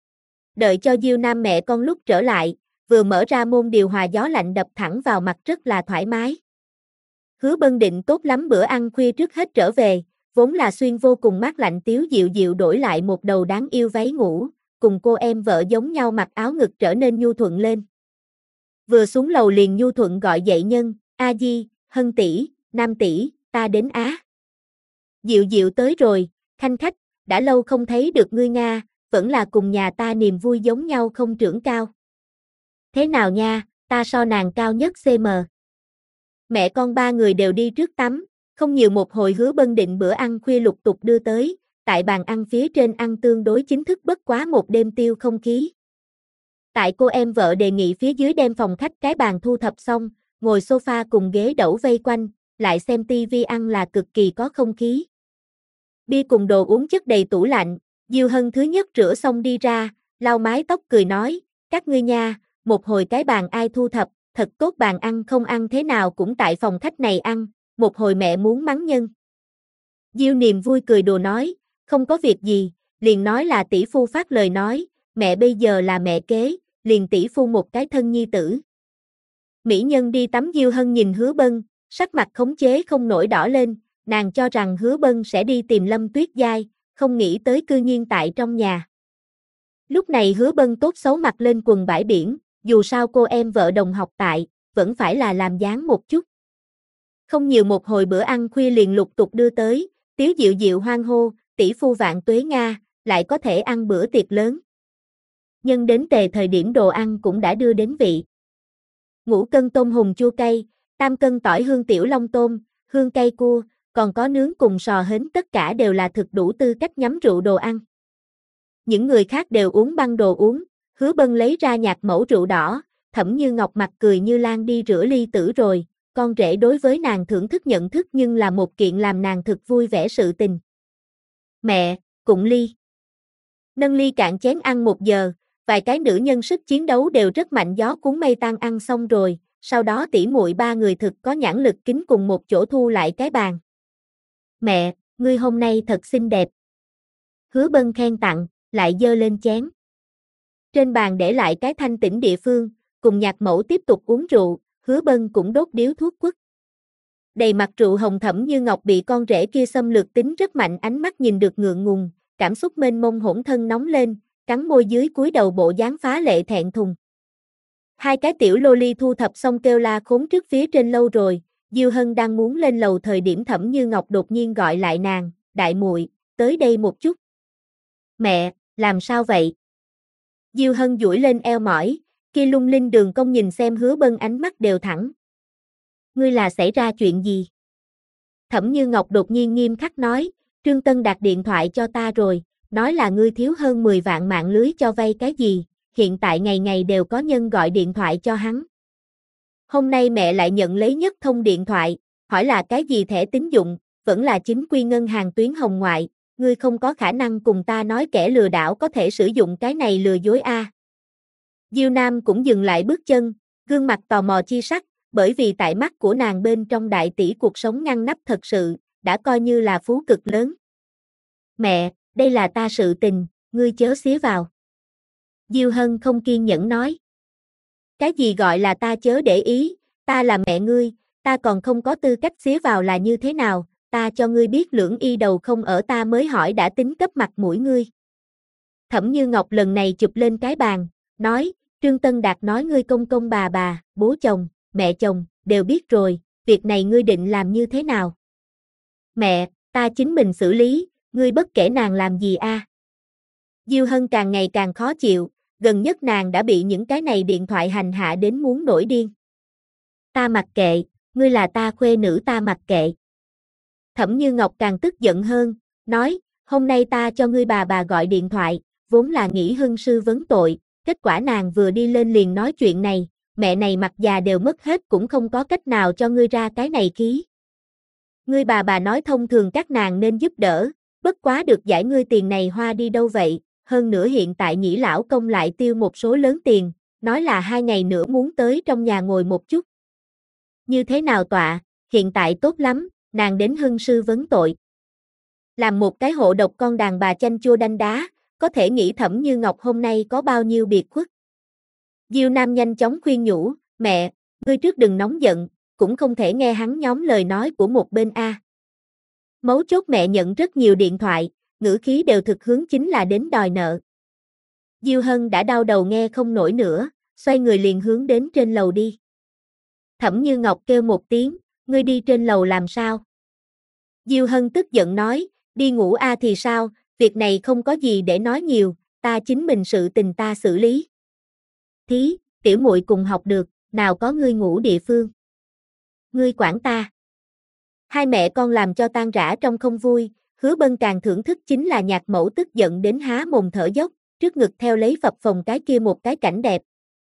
Đợi cho Diêu Nam mẹ con lúc trở lại, vừa mở ra môn điều hòa gió lạnh đập thẳng vào mặt rất là thoải mái. Hứa Bân định tốt lắm bữa ăn khuya trước hết trở về, vốn là xuyên vô cùng mát lạnh Tiếu Diệu Diệu đổi lại một đầu đáng yêu váy ngủ, cùng cô em vợ giống nhau mặc áo ngực trở nên nhu thuận lên. Vừa xuống lầu liền nhu thuận gọi dậy nhân, A Di, Hân tỷ, Nam tỷ, ta đến á. Diệu Diệu tới rồi, khanh khách, đã lâu không thấy được ngươi Nga, vẫn là cùng nhà ta niềm vui giống nhau không trưởng cao. Thế nào nha, ta so nàng cao nhất cm. Mẹ con ba người đều đi trước tắm, không nhiều một hồi Hứa Bân định bữa ăn khuya lục tục đưa tới, tại bàn ăn phía trên ăn tương đối chính thức bất quá một đêm tiêu không khí. Tại cô em vợ đề nghị phía dưới đem phòng khách cái bàn thu thập xong, ngồi sofa cùng ghế đẩu vây quanh, lại xem tivi ăn là cực kỳ có không khí. Bia cùng đồ uống chất đầy tủ lạnh, Diêu Hân thứ nhất rửa xong đi ra, lau mái tóc cười nói, các ngươi nha, một hồi cái bàn ai thu thập, thật tốt bàn ăn không ăn thế nào cũng tại phòng khách này ăn, một hồi mẹ muốn mắng nhân. Diêu niềm vui cười đùa nói, không có việc gì, liền nói là tỷ phu phát lời nói, mẹ bây giờ là mẹ kế, liền tỷ phu một cái thân nhi tử. Mỹ nhân đi tắm Diêu Hân nhìn Hứa Bân, sắc mặt khống chế không nổi đỏ lên, nàng cho rằng Hứa Bân sẽ đi tìm Lâm Tuyết Giai, không nghĩ tới cư nhiên tại trong nhà. Lúc này Hứa Bân tốt xấu mặc lên quần bãi biển, dù sao cô em vợ đồng học tại, vẫn phải là làm dáng một chút. Không nhiều một hồi bữa ăn khuya liền lục tục đưa tới, Tiếu Diệu Diệu hoan hô, tỷ phu vạn tuế Nga, lại có thể ăn bữa tiệc lớn. Nhân đến tề thời điểm đồ ăn cũng đã đưa đến vị. 5 cân tôm hùm chua cay, 3 cân tỏi hương tiểu long tôm, hương cay cua, còn có nướng cùng sò hến, tất cả đều là thực đủ tư cách nhắm rượu đồ ăn. Những người khác đều uống băng đồ uống, Hứa Bân lấy ra nhạt mẫu rượu đỏ, Thẩm Như Ngọc mặt cười như lan đi rửa ly tử rồi, con rể đối với nàng thưởng thức nhận thức nhưng là một kiện làm nàng thực vui vẻ sự tình. Mẹ, cụng ly. Nâng ly cạn chén ăn 1 giờ, vài cái nữ nhân sức chiến đấu đều rất mạnh, gió cuốn mây tan ăn xong rồi, sau đó tỷ muội 3 người thực có nhãn lực kính cùng một chỗ thu lại cái bàn. Mẹ, ngươi hôm nay thật xinh đẹp. Hứa Bân khen tặng, lại dơ lên chén. Trên bàn để lại cái thanh tĩnh địa phương, cùng nhạc mẫu tiếp tục uống rượu, Hứa Bân cũng đốt điếu thuốc quất. Đầy mặt rượu hồng Thẩm Như Ngọc bị con rể kia xâm lược tính rất mạnh, ánh mắt nhìn được ngượng ngùng, cảm xúc mênh mông hỗn thân nóng lên, cắn môi dưới cúi đầu bộ dáng phá lệ thẹn thùng. 2 cái tiểu loli thu thập xong kêu la khốn trước phía trên lâu rồi, Diêu Hân đang muốn lên lầu thời điểm Thẩm Như Ngọc đột nhiên gọi lại nàng, đại muội, tới đây một chút. Mẹ, làm sao vậy? Diêu Hân duỗi lên eo mỏi, kia lung linh đường cong nhìn xem Hứa Bân ánh mắt đều thẳng. Ngươi là xảy ra chuyện gì? Thẩm Như Ngọc đột nhiên nghiêm khắc nói, Trương Tân đặt điện thoại cho ta rồi, nói là ngươi thiếu hơn 10 vạn mạng lưới cho vay cái gì, hiện tại ngày ngày đều có nhân gọi điện thoại cho hắn. Hôm nay mẹ lại nhận lấy nhất thông điện thoại, hỏi là cái gì thẻ tín dụng, vẫn là chính quy ngân hàng tuyến hồng ngoại, ngươi không có khả năng cùng ta nói kẻ lừa đảo có thể sử dụng cái này lừa dối a. Diêu Nam cũng dừng lại bước chân, gương mặt tò mò chi sắc, bởi vì tại mắt của nàng bên trong đại tỷ cuộc sống ngăn nắp thật sự, đã coi như là phú cực lớn. Mẹ, đây là ta sự tình, ngươi chớ xía vào. Diêu Hân không kiên nhẫn nói. Cái gì gọi là ta chớ để ý, ta là mẹ ngươi, ta còn không có tư cách xía vào là như thế nào, ta cho ngươi biết lưỡng y đầu không ở ta mới hỏi đã tính cấp mặt mũi ngươi. Thẩm Như Ngọc lần này chụp lên cái bàn, nói, Trương Tân Đạt nói ngươi công công bà, bố chồng, mẹ chồng, đều biết rồi, việc này ngươi định làm như thế nào? Mẹ, ta chính mình xử lý, ngươi bất kể nàng làm gì a. Diêu Hân càng ngày càng khó chịu, gần nhất nàng đã bị những cái này điện thoại hành hạ đến muốn nổi điên. Ta mặc kệ, ngươi là ta khuê nữ ta mặc kệ. Thẩm Như Ngọc càng tức giận hơn, nói, hôm nay ta cho ngươi bà gọi điện thoại, vốn là nghĩ hưng sư vấn tội, kết quả nàng vừa đi lên liền nói chuyện này, mẹ này mặt già đều mất hết cũng không có cách nào cho ngươi ra cái này khí. Ngươi bà nói thông thường các nàng nên giúp đỡ, bất quá được giải ngươi tiền này hoa đi đâu vậy, hơn nữa hiện tại nhĩ lão công lại tiêu một số lớn tiền, nói là 2 ngày nữa muốn tới trong nhà ngồi một chút. Như thế nào tọa, hiện tại tốt lắm, nàng đến hưng sư vấn tội. Làm một cái hộ độc con đàn bà chanh chua đanh đá, có thể nghĩ Thẩm Như Ngọc hôm nay có bao nhiêu biệt khuất. Diêu Nam nhanh chóng khuyên nhủ, mẹ, ngươi trước đừng nóng giận, cũng không thể nghe hắn nhóm lời nói của một bên a. Mấu chốt mẹ nhận rất nhiều điện thoại, ngữ khí đều thực hướng chính là đến đòi nợ. Diêu Hân đã đau đầu nghe không nổi nữa, xoay người liền hướng đến trên lầu đi. Thẩm Như Ngọc kêu một tiếng, ngươi đi trên lầu làm sao? Diêu Hân tức giận nói, đi ngủ a thì sao, việc này không có gì để nói nhiều, ta chính mình sự tình ta xử lý. Thí, tiểu muội cùng học được, nào có ngươi ngủ địa phương. Ngươi quản ta. Hai mẹ con làm cho tan rã trong không vui, Hứa Bân càng thưởng thức chính là nhạc mẫu tức giận đến há mồm thở dốc, trước ngực theo lấy phập phồng cái kia một cái cảnh đẹp.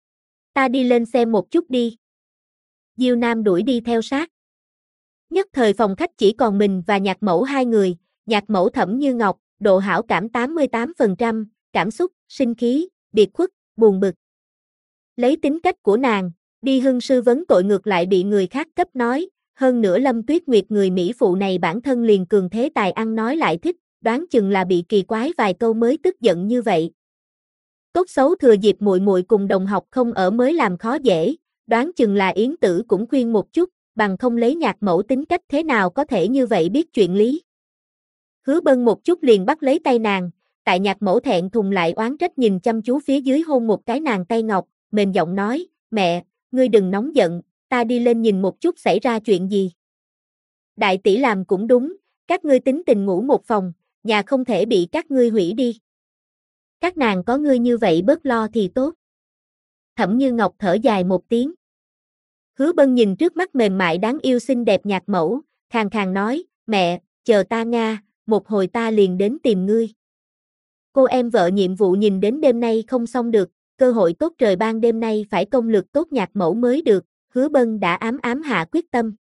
Ta đi lên xem một chút đi. Diêu Nam đuổi đi theo sát. Nhất thời phòng khách chỉ còn mình và nhạc mẫu 2 người, nhạc mẫu Thẩm Như Ngọc, độ hảo cảm 88%, cảm xúc, sinh khí, biệt khuất, buồn bực. Lấy tính cách của nàng, đi hưng sư vấn tội ngược lại bị người khác cấp nói, hơn nữa Lâm Tuyết Nguyệt người Mỹ phụ này bản thân liền cường thế tài ăn nói lại thích, đoán chừng là bị kỳ quái vài câu mới tức giận như vậy. Tốt xấu thừa dịp muội muội cùng đồng học không ở mới làm khó dễ, đoán chừng là Yến Tử cũng khuyên một chút, bằng không lấy nhạc mẫu tính cách thế nào có thể như vậy biết chuyện lý. Hứa Bân một chút liền bắt lấy tay nàng, tại Nhạc Mẫu thẹn thùng lại oán trách nhìn chăm chú phía dưới hôn một cái nàng tay ngọc, mềm giọng nói, mẹ, ngươi đừng nóng giận, ta đi lên nhìn một chút xảy ra chuyện gì. Đại tỷ làm cũng đúng, các ngươi tính tình ngủ một phòng, nhà không thể bị các ngươi hủy đi. Các nàng có ngươi như vậy bớt lo thì tốt. Thẩm Như Ngọc thở dài một tiếng. Hứa Bân nhìn trước mắt mềm mại đáng yêu xinh đẹp Nhạc Mẫu, khàn khàn nói, mẹ, chờ ta Nga, một hồi ta liền đến tìm ngươi. Cô em vợ nhiệm vụ nhìn đến đêm nay không xong được, cơ hội tốt trời ban đêm nay phải công lực tốt Nhạc Mẫu mới được, Hứa Bân đã ám ám hạ quyết tâm.